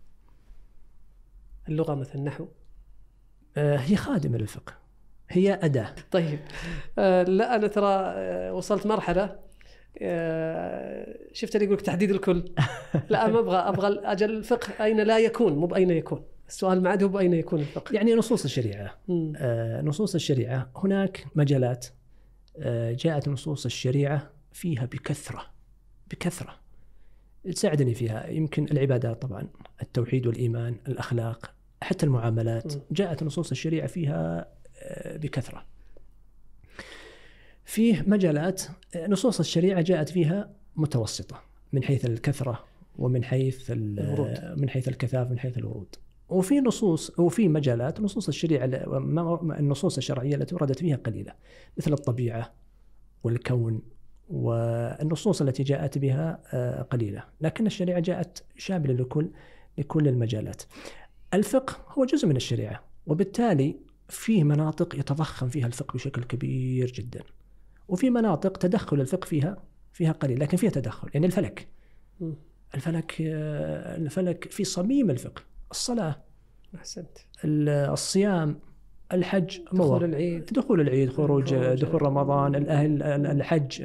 اللغة مثل النحو؟
آه هي خادمة للفقه، هي أداة.
طيب آه لا أنا ترى آه وصلت مرحلة آه شفت اللي يقولك تحديد الكل. لا ما أبغى أبغى أجل الفقه أين لا يكون، مو بأين يكون. السؤال معده بأين يكون الفقه.
يعني نصوص الشريعة آه نصوص الشريعة هناك مجالات آه جاءت نصوص الشريعة فيها بكثرة بكثرة تساعدني فيها. يمكن العبادات طبعا، التوحيد والإيمان، الأخلاق، حتى المعاملات، جاءت نصوص الشريعة فيها بكثرة. فيه مجالات نصوص الشريعة جاءت فيها متوسطة من حيث الكثرة ومن حيث من حيث الكثافة، من حيث الورود. وفي نصوص وفي مجالات نصوص الشريعة النصوص الشرعية التي وردت فيها قليلة، مثل الطبيعة والكون، والنصوص التي جاءت بها قليلة، لكن الشريعة جاءت شاملة لكل لكل المجالات. الفقه هو جزء من الشريعة، وبالتالي فيه مناطق يتضخم فيها الفقه بشكل كبير جدا، وفي مناطق تدخل الفقه فيها فيها قليل لكن فيها تدخل. يعني الفلك الفلك الفلك في صميم الفقه، الصلاة،
أحسنت،
الصيام، الحج،
دخول العيد
دخول العيد خروج دخول رمضان، الأهل، الحج،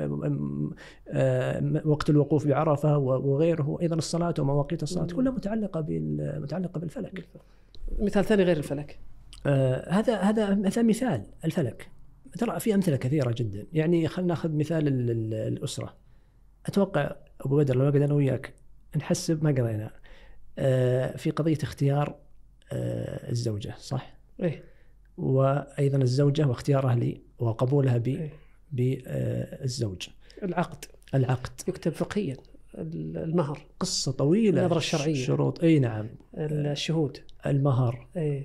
وقت الوقوف بعرفة وغيره، أيضا الصلاة ومواقيت الصلاة كلها متعلقة بالمتعلقة بالفلك.
مثال ثاني غير الفلك،
آه هذا هذا مثلا مثال الفلك. ترى في أمثلة كثيرة جدا. يعني خلينا نأخذ مثال الأسرة. أتوقع أبو بدر لو قد أنا وياك نحسب ما قضينا آه في قضية اختيار آه الزوجة، صح؟
إيه.
وأيضا الزوجة واختيارها لي وقبولها بي، إيه. بالزوج.
العقد
العقد
يكتب فقهيا، المهر
قصة طويلة،
النظرة الشرعية،
شروط، أي نعم،
الشهود،
المهر،
أي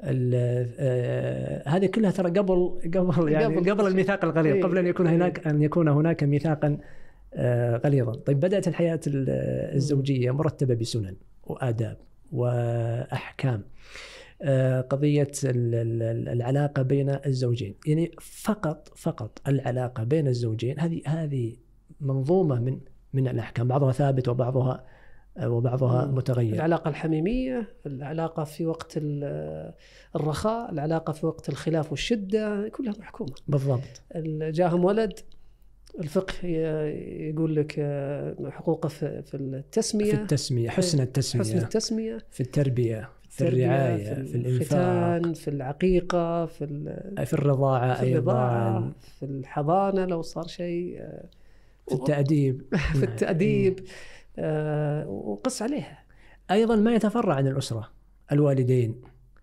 آه هذه كلها ترى قبل قبل يعني قبل, قبل الميثاق الغليظ، أيه قبل أن يكون هناك أن يكون هناك ميثاقا آه غليظا. طيب بدأت الحياة الزوجية مرتبة بسنن وآداب وأحكام. آه قضية العلاقة بين الزوجين، يعني فقط فقط العلاقة بين الزوجين هذه هذه منظومة من من الأحكام، بعضها ثابت وبعضها وبعضها متغير.
العلاقة الحميمية، العلاقة في وقت الرخاء، العلاقة في وقت الخلاف والشدة، كلها محكومة.
بالضبط.
جاهم ولد، الفقه يقول لك حقوقه في التسمية،
في التسمية، حسن التسمية،
حسن التسمية،
في التربية، في الرعاية، في, في الإنفاق،
في العقيقة، في
في الرضاعة،
في الرضاعة، في الحضانة لو صار شيء،
في التأديب
في التأديب، أه وقص عليها.
أيضا ما يتفرع عن الأسرة، الوالدين،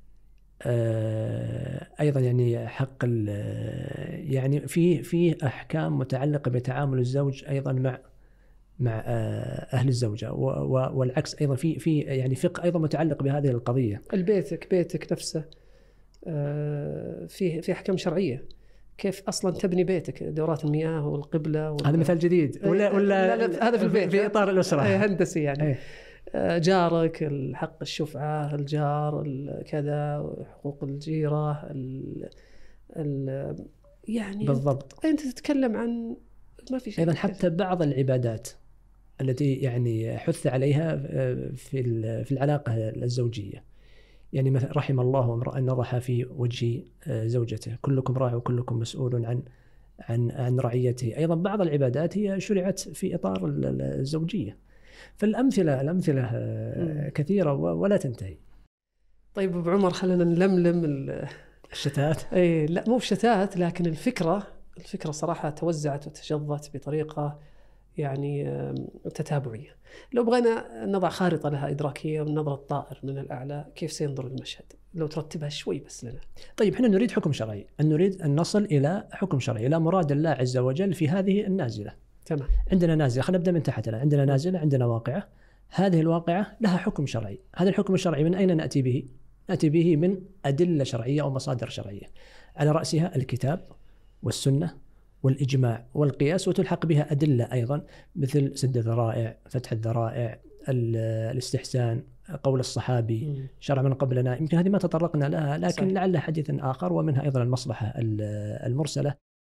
أه أيضا يعني حق يعني في في أحكام متعلقة بتعامل الزوج أيضا مع مع أهل الزوجة، والعكس أيضا في في يعني فقه أيضا متعلق بهذه القضية.
البيتك بيتك نفسه أه في في أحكام شرعية، كيف أصلاً تبني بيتك، دورات المياه والقبلة.
هذا مثال جديد ولا ولا
لا لا هذا في البيت
في إطار الأسرة
هندسي يعني. أيه. جارك، الحق الشفعة، الجار كذا، حقوق الجيرة، ال ال يعني
بالضبط.
أنت تتكلم عن ما في شيء.
أيضا حتى بعض العبادات التي يعني حث عليها في في العلاقة الزوجية، يعني مثلا رحم الله امرأ نضح في وجه زوجته، كلكم راع وكلكم مسؤول عن عن عن رعيته. أيضا بعض العبادات هي شرعت في إطار الزوجية. فالأمثلة الأمثلة م. كثيرة ولا تنتهي.
طيب أبو عمر، خلينا نلملم
الشتات.
أي لا مو بشتات، لكن الفكرة الفكرة صراحة توزعت وتشظت بطريقة يعني تتابعية. لو بغينا نضع خارطة لها إدراكية ونظرة طائر من الأعلى كيف سينظر المشهد، لو ترتبها شوي بس لنا.
طيب احنا نريد حكم شرعي، أن نريد أن نصل إلى حكم شرعي، إلى مراد الله عز وجل في هذه النازلة.
تمام.
عندنا نازلة، خلينا نبدأ من تحت. عندنا نازلة، عندنا واقعة، هذه الواقعة لها حكم شرعي. هذا الحكم الشرعي من أين نأتي به؟ نأتي به من أدلة شرعية أو مصادر شرعية، على رأسها الكتاب والسنة والإجماع والقياس، وتلحق بها أدلة أيضا مثل سد الذرائع، فتح الذرائع، الاستحسان، قول الصحابي، م. شرع من قبلنا. يمكن هذه ما تطرقنا لها، لكن صحيح. لعل حديث آخر، ومنها أيضا المصلحة المرسلة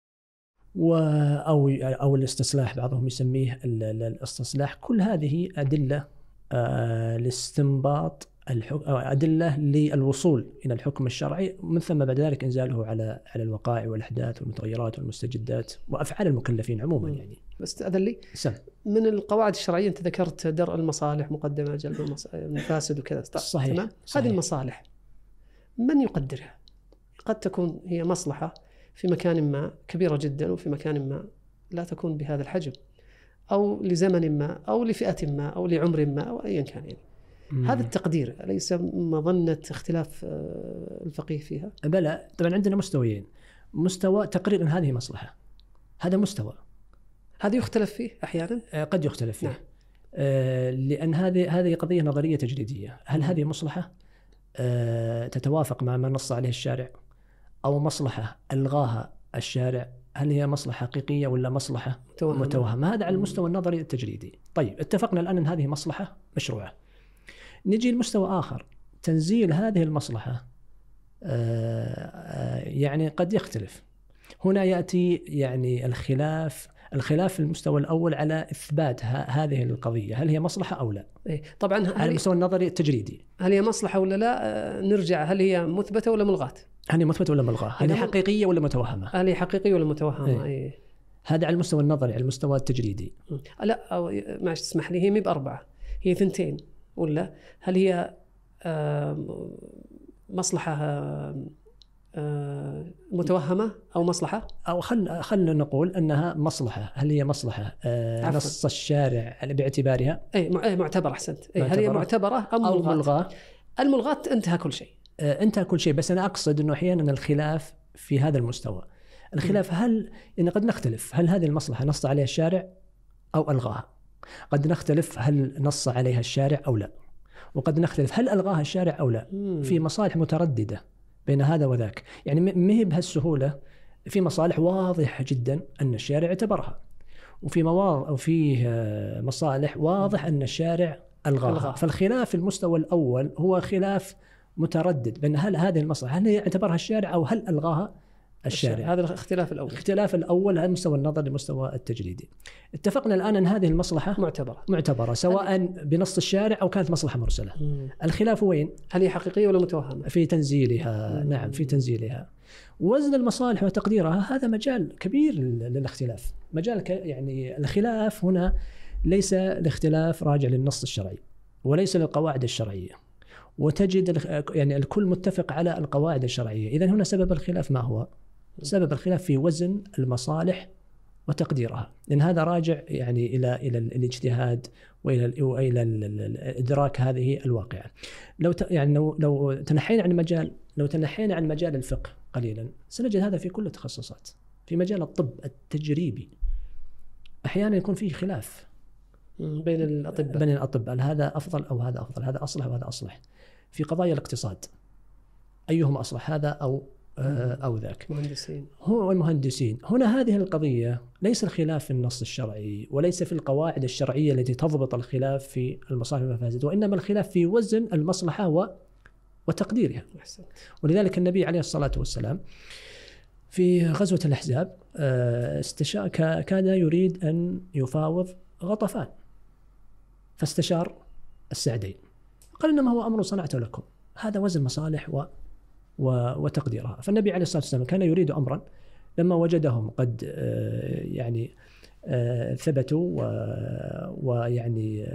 أو أو الاستصلاح، بعضهم يسميه الاستصلاح. كل هذه أدلة لاستنباط الحكم، أدلة للوصول إلى الحكم الشرعي، ومن ثم بعد ذلك إنزاله على على الوقائع والأحداث والمتغيرات والمستجدات وأفعال المكلفين عموما. م. يعني
بس أذن لي
سم.
من القواعد الشرعية أنت ذكرت درء المصالح، مقدمة جلب المفاسد وكذا.
صحيح.
تمام. هذه المصالح من يقدرها؟ قد تكون هي مصلحة في مكان ما كبيرة جدا، وفي مكان ما لا تكون بهذا الحجم، أو لزمن ما، أو لفئة ما، أو لعمر ما، أو أيا كان. يعني مم. هذا التقدير ليس مظنة اختلاف الفقيه فيها؟
بلى. طبعا عندنا مستويين، مستوى تقرير أن هذه مصلحة، هذا مستوى،
هذا يختلف فيه أحيانا،
قد يختلف فيه.
نعم.
آه لأن هذه هذه قضية نظرية تجريدية. هل هذه مصلحة آه تتوافق مع ما نص عليه الشارع، أو مصلحة ألغاها الشارع؟ هل هي مصلحة حقيقية ولا مصلحة متوهمة؟ متوهمة. هذا على المستوى النظري التجريدي. طيب اتفقنا الآن أن هذه مصلحة مشروعة. نجي لمستوى آخر، تنزيل هذه المصلحة آه يعني قد يختلف. هنا يأتي يعني الخلاف الخلاف في المستوى الأول على إثبات هذه القضية، هل هي مصلحة أو لا.
إيه طبعا
على المستوى النظري التجريدي،
هل هي مصلحة ولا لا؟ نرجع، هل هي مثبتة ولا ملغاة؟
هل هي مثبتة ولا ملغاة؟ هل هي حقيقية ولا متوهمة؟
هل هي حقيقية ولا متوهمة؟ إيه. إيه.
هذا على المستوى النظري، على المستوى التجريدي.
لا أو معلش تسمح لي، هي مي بأربعة، هي ثنتين، ولا هل هي مصلحة متوهمة أو مصلحة؟
أو خل خلنا نقول أنها مصلحة. هل هي مصلحة نص الشارع باعتبارها؟
أي معتبرة. أحسنت. أي هل هي معتبرة أم
أو ملغاة؟
الملغاة انتهى كل شيء.
انتهى كل شيء. بس أنا أقصد أنه أحيانا الخلاف في هذا المستوى، الخلاف هل إن قد نختلف هل هذه المصلحة نص عليها الشارع أو ألغاها، قد نختلف هل نص عليها الشارع أو لا، وقد نختلف هل ألغاها الشارع أو لا. في مصالح مترددة بين هذا وذاك، يعني ما هي بهالسهولة. في مصالح واضح جدا أن الشارع اعتبرها، وفي مواضع أو فيه مصالح واضح أن الشارع ألغاها. فالخلاف في المستوى الأول هو خلاف متردد بين هل هذه المصلحة هل يعتبرها الشارع أو هل ألغاها الشارع.
هذا الاختلاف الأول.
الاختلاف الأول على مستوى النظر لمستوى التجريدي. اتفقنا الآن أن هذه المصلحة
معتبرة
معتبرة سواء بنص الشارع أو كانت مصلحة مرسلة.
مم.
الخلاف وين؟
هل هي حقيقية ولا متوهمة؟
في تنزيلها. مم. نعم في تنزيلها. وزن المصالح وتقديرها هذا مجال كبير للاختلاف. مجال يعني الخلاف هنا ليس الاختلاف راجع للنص الشرعي وليس للقواعد الشرعية، وتجد يعني الكل متفق على القواعد الشرعية. إذن هنا سبب الخلاف ما هو؟ سبب الخلاف في وزن المصالح وتقديرها، لأن هذا راجع يعني إلى إلى الاجتهاد وإلى وإلى إدراك هذه الواقعة. لو يعني لو لو تنحينا عن مجال لو تنحينا عن مجال الفقه قليلا سنجد هذا في كل التخصصات. في مجال الطب التجريبي أحيانا يكون فيه خلاف
بين الأطباء
بين الأطباء هذا أفضل أو هذا أفضل، هذا أصلح وهذا أصلح. في قضايا الاقتصاد أيهما أصلح، هذا أو أو ذاك.
مهندسين
هو المهندسين. هنا هذه القضية ليس الخلاف في النص الشرعي وليس في القواعد الشرعية التي تضبط الخلاف في المصالح والمفاسد، وإنما الخلاف في وزن المصلحة و وتقديرها. ولذلك النبي عليه الصلاة والسلام في غزوة الأحزاب استشار كاد يريد أن يفاوض غطفان، فاستشار السعدين قال إنما هو أمر صنعته لكم، هذا وزن مصالح و وتقديرها. فالنبي عليه الصلاة والسلام كان يريد أمرا، لما وجدهم قد يعني ثبتوا ويعني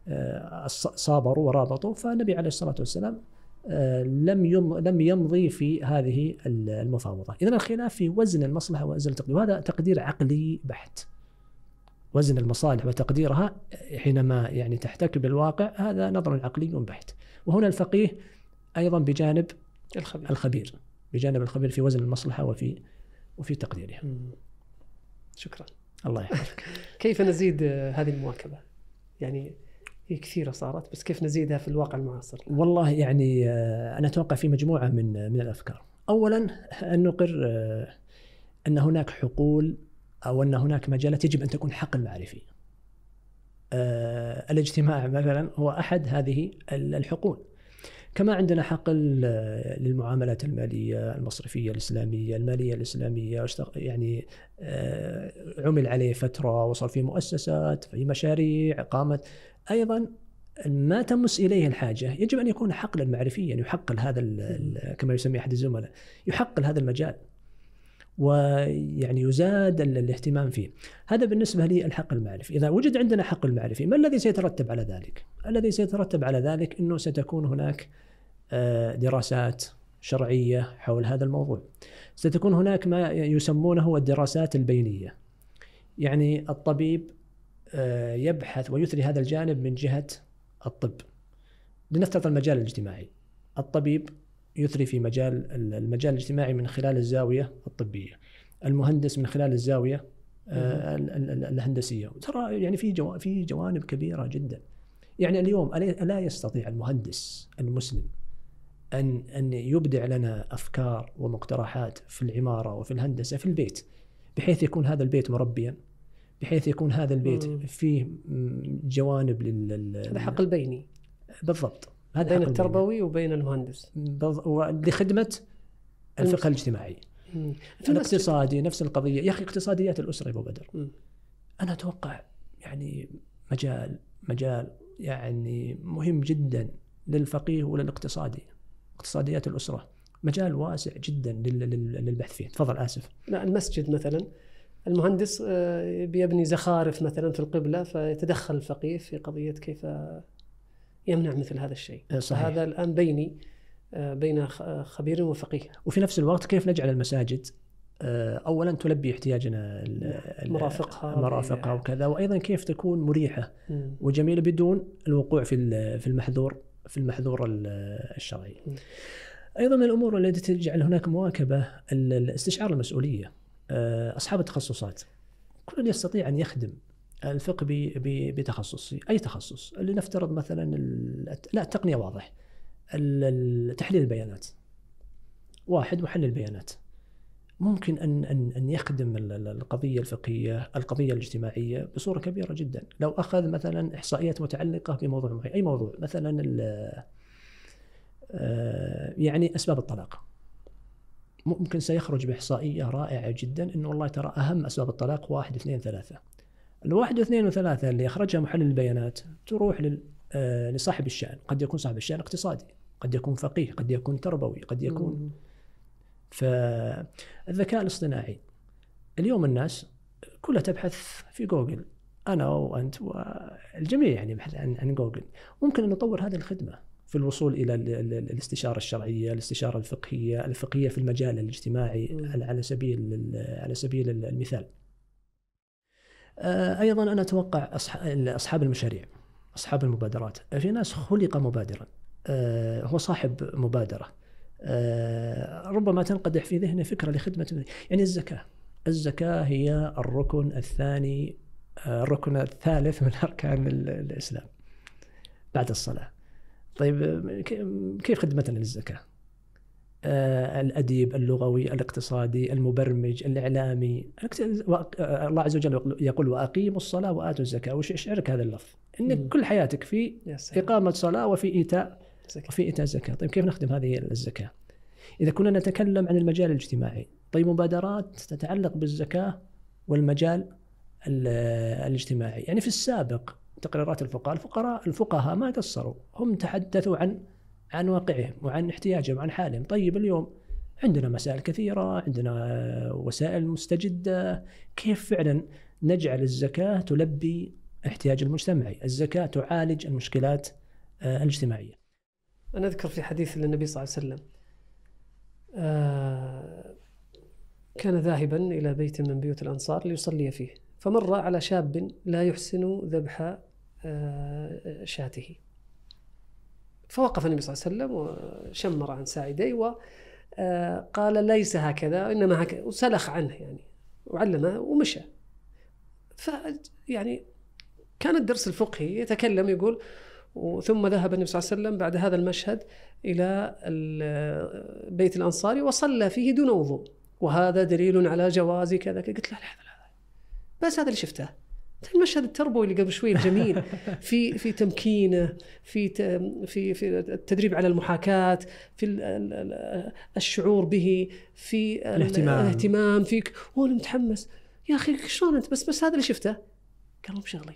صابروا ورابطوا، فالنبي عليه الصلاة والسلام لم لم يمضي في هذه المفاوضة. إذن الخلاف في وزن المصلحة ووزن التقدير، وهذا تقدير عقلي بحت. وزن المصالح وتقديرها حينما يعني تحتك بالواقع هذا نظر عقلي بحت. وهنا الفقيه أيضا بجانب
الخبير.
الخبير بجانب الخبير في وزن المصلحة وفي وفي تقديرها.
شكرا.
الله يحفظك.
كيف نزيد هذه المواكبة؟ يعني هي كثيرة صارت، بس كيف نزيدها في الواقع المعاصر؟
والله يعني أنا أتوقع في مجموعة من من الأفكار. أولا أن نقر أن هناك حقول أو أن هناك مجالات يجب أن تكون حقل معرفي. الاجتماع مثلا هو أحد هذه الحقول. كما عندنا حقل للمعاملات المالية المصرفية الإسلامية، المالية الإسلامية، يعني عمل عليه فترة، وصل في مؤسسات، في مشاريع قامت. أيضا ما تمس إليه الحاجة يجب أن يكون حقلا معرفيا يحقل هذا كما يسمي أحد الزملاء يحقل هذا المجال، ويعني يزاد الاهتمام فيه. هذا بالنسبة لي الحق المعرفي. إذا وجد عندنا حق المعرفي، ما الذي سيترتب على ذلك؟ الذي سيترتب على ذلك أنه ستكون هناك دراسات شرعية حول هذا الموضوع. ستكون هناك ما يسمونه الدراسات البينية، يعني الطبيب يبحث ويثري هذا الجانب من جهة الطب. لنفترض المجال الاجتماعي، الطبيب يثري في مجال المجال الاجتماعي من خلال الزاوية الطبية، المهندس من خلال الزاوية الهندسية. ترى يعني في جو في جوانب كبيرة جدا. يعني اليوم ألا يستطيع المهندس المسلم أن أن يبدع لنا أفكار ومقترحات في العمارة وفي الهندسة في البيت، بحيث يكون هذا البيت مربيا، بحيث يكون هذا البيت فيه جوانب لل
هذا حق البيني
بالضبط،
هذا بين التربوي وبين المهندس
لخدمة الفقه الاجتماعي. الاقتصادي نفس القضية. يا أخي اقتصاديات الأسرة يا أبو بدر، م. أنا أتوقع يعني مجال مجال يعني مهم جدا للفقيه وللاقتصادي. اقتصاديات الأسرة مجال واسع جدا للبحث فيه. تفضل. آسف.
لا، المسجد مثلا المهندس بيبني زخارف مثلا في القبلة، فيتدخل الفقيه في قضية كيف يمنع مثل هذا الشيء.
صحيح.
هذا الآن بيني بين خبير وفقيه.
وفي نفس الوقت كيف نجعل المساجد أولا تلبي احتياجنا
مرافقها
مرافقها وكذا، وأيضا كيف تكون مريحة م. وجميلة بدون الوقوع في في المحذور في المحذور الشرعي. م. أيضا من الأمور التي تجعل هناك مواكبة الاستشعار المسؤولية. أصحاب التخصصات كل يستطيع أن يخدم الفقه بتخصص، أي تخصص. اللي نفترض مثلا لا التقنية واضح، تحليل البيانات، واحد محلل بيانات ممكن أن أن أن يخدم القضية الفقهية، القضية الاجتماعية بصورة كبيرة جدا. لو أخذ مثلا إحصائيات متعلقة بموضوع معين، أي موضوع، مثلا يعني أسباب الطلاق، ممكن سيخرج بإحصائية رائعة جدا إنه والله ترى أهم أسباب الطلاق واحد اثنين ثلاثة. الواحد واثنين وثلاثة اللي يخرجها محلل البيانات تروح لصاحب الشأن، قد يكون صاحب الشأن اقتصادي، قد يكون فقيه، قد يكون تربوي، قد يكون. فالذكاء الاصطناعي اليوم الناس كلها تبحث في جوجل، أنا وأنت والجميع يعني عن جوجل. ممكن أن نطور هذه الخدمة في الوصول إلى الاستشارة الشرعية، الاستشارة الفقهية، الفقهية في المجال الاجتماعي على سبيل على سبيل المثال. أيضا أنا أتوقع أصحاب المشاريع، أصحاب المبادرات. في ناس خلق مبادرا، هو صاحب مبادرة، ربما تنقدح في ذهنه فكرة لخدمة، يعني الزكاة. الزكاة هي الركن الثاني، الركن الثالث من أركان الإسلام بعد الصلاة. طيب كيف خدمتنا للزكاة؟ الأديب، اللغوي، الاقتصادي، المبرمج، الإعلامي. الله عز وجل يقول وأقيموا الصلاة وآتوا الزكاة. وش يشعرك هذا اللفظ؟ إن كل حياتك في إقامة صلاة وفي إيتاء وفي إيتاء الزكاة. طيب كيف نخدم هذه الزكاة؟ إذا كنا نتكلم عن المجال الاجتماعي، طيب مبادرات تتعلق بالزكاة والمجال الاجتماعي. يعني في السابق تقريرات الفقهاء الفقراء الفقهاء ما قصروا، هم تحدثوا عن عن واقعهم وعن احتياجهم وعن حالهم. طيب اليوم عندنا مسائل كثيرة، عندنا وسائل مستجدة، كيف فعلا نجعل الزكاة تلبي احتياج المجتمعي؟ الزكاة تعالج المشكلات الاجتماعية.
أنا أذكر في حديث للنبي صلى الله عليه وسلم، آه كان ذاهبا إلى بيت من بيوت الأنصار ليصلي فيه، فمر على شاب لا يحسن ذبح آه شاته، فوقف النبي صلى الله عليه وسلم وشمر عن ساعديه وقال ليس هكذا إنما هكذا، وسلخ عنه يعني وعلمه ومشى. فيعني كان الدرس الفقهي يتكلم يقول، ثم ذهب النبي صلى الله عليه وسلم بعد هذا المشهد إلى بيت الأنصاري وصلى فيه دون وضوء، وهذا دليل على جواز كذا. قلت له لا لا بس هذا اللي شفته، المشهد التربوي اللي قبل شوي الجميل في في تمكينه، في في في التدريب على المحاكاة، في الشعور به، في
الاهتمام
الاهتمام فيك، هو متحمس. يا أخي شلون أنت؟ بس بس هذا اللي شفته. قال مو شغلي.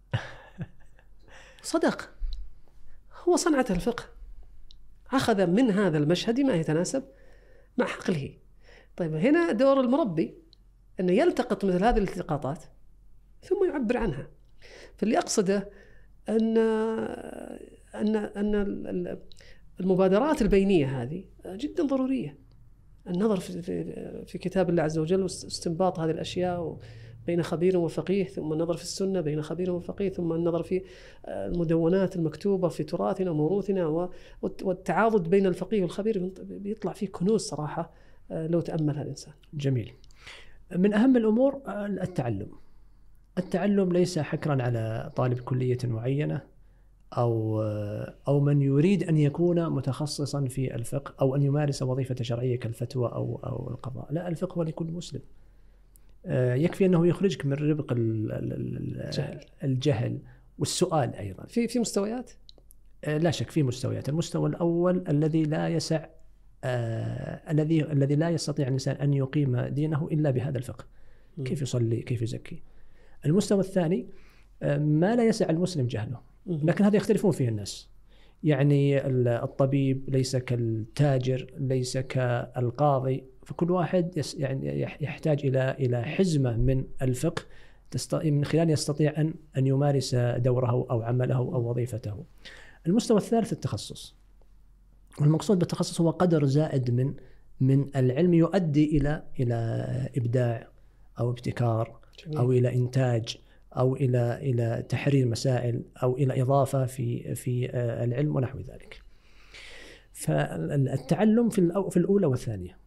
صدق، هو صنعة الفقه، أخذ من هذا المشهد ما يتناسب مع عقله. طيب هنا دور المربي أنه يلتقط مثل هذه الالتقاطات ثم يعبر عنها. فاللي أقصده أن أن أن المبادرات البينية هذه جدا ضرورية. النظر في في كتاب الله عز وجل واستنباط هذه الأشياء بين خبير وفقيه، ثم النظر في السنة بين خبير وفقيه، ثم النظر في المدونات المكتوبة في تراثنا وموروثنا، والتعاضد بين الفقيه والخبير بيطلع فيه كنوز صراحة لو تأملها الإنسان.
جميل. من أهم الأمور التعلم. التعلم ليس حكرا على طالب كلية معينة أو أو من يريد أن يكون متخصصا في الفقه أو أن يمارس وظيفة شرعية كالفتوى أو أو القضاء. لا، الفقه هو لكل مسلم. يكفي أنه يخرجك من ربق الجهل, الجهل والسؤال. أيضا
في في مستويات،
لا شك في مستويات. المستوى الأول الذي لا يسع آه الذي الذي لا يستطيع الإنسان أن يقيم دينه إلا بهذا الفقه. م. كيف يصلي، كيف يزكي. المستوى الثاني آه ما لا يسع المسلم جهله، لكن هذا يختلفون فيه الناس. يعني الطبيب ليس كالتاجر، ليس كالقاضي، فكل واحد يس يعني يحتاج إلى إلى حزمة من الفقه من خلال يستطيع أن أن يمارس دوره أو عمله أو وظيفته. المستوى الثالث التخصص، والمقصود بالتخصص هو قدر زائد من من العلم يؤدي إلى إلى إبداع أو ابتكار أو إلى إنتاج أو إلى إلى تحرير مسائل أو إلى إضافة في في العلم ونحو ذلك. فالتعلم في في الأولى والثانية.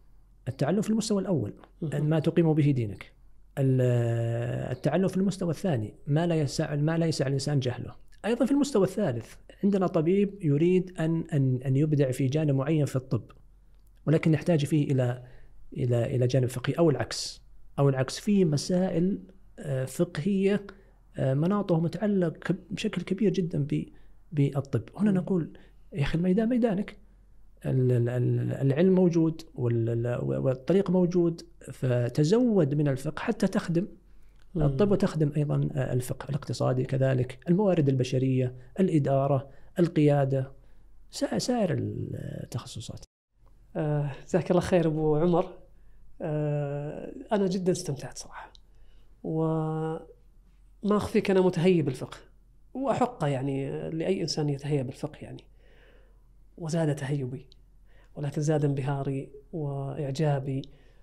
التعلم في المستوى الأول ما تقيم به دينك. التعلم في المستوى الثاني ما لا يسع ما لا يسع الإنسان جهله. أيضا في المستوى الثالث عندنا طبيب يريد أن أن أن يبدع في جانب معين في الطب، ولكن يحتاج فيه إلى إلى إلى جانب فقهي، أو العكس أو العكس في مسائل فقهية مناطه متعلق بشكل كبير جدا بالطب. هنا نقول يا أخي الميدان ميدانك، العلم موجود والطريق موجود، فتزود من الفقه حتى تخدم الطب وتخدم أيضا الفقه الاقتصادي كذلك، الموارد البشرية، الإدارة، القيادة، سائر التخصصات.
جزاك الله خير أبو عمر. آه أنا جدا استمتعت صراحة، وما أخفيك أنا متهيب الفقه، وأحق يعني لأي إنسان يتهيب الفقه يعني، وزاد تهيبي، ولكن زاد انبهاري وإعجابي.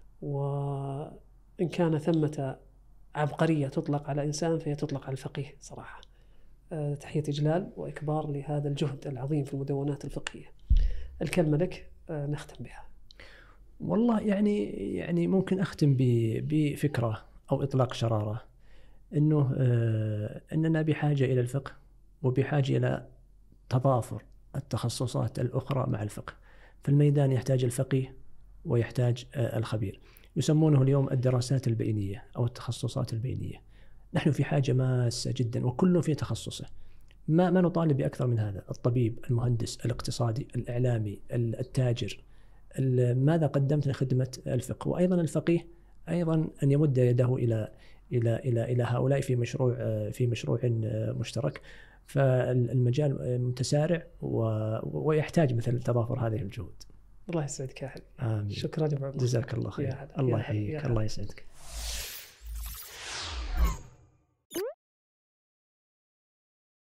وإن كان ثمة عبقرية تطلق على إنسان فهي تطلق على الفقيه صراحة. أه تحية إجلال وإكبار لهذا الجهد العظيم في المدونات الفقهية. الكلمة لك، أه نختم بها.
والله يعني يعني ممكن أختم بفكرة أو إطلاق شرارة، إنه أه أننا بحاجة إلى الفقه وبحاجة إلى تضافر التخصصات الأخرى مع الفقه. فالميدان يحتاج الفقيه ويحتاج الخبير، يسمونه اليوم الدراسات البينية أو التخصصات البينية. نحن في حاجة ماسة جدا، وكله في تخصصه، ما ما نطالب بأكثر من هذا. الطبيب، المهندس، الاقتصادي، الإعلامي، التاجر، ماذا قدمت لخدمة الفقه؟ وأيضا الفقيه أيضا أن يمد يده إلى إلى إلى إلى هؤلاء في مشروع في مشروع مشترك. فالمجال متسارع ويحتاج مثل تضافر هذه الجهود.
الله يسعدك يا حبيبي.
آمين.
شكرا جزاك
جزاك الله خير. الله يحييك. الله يسعدك.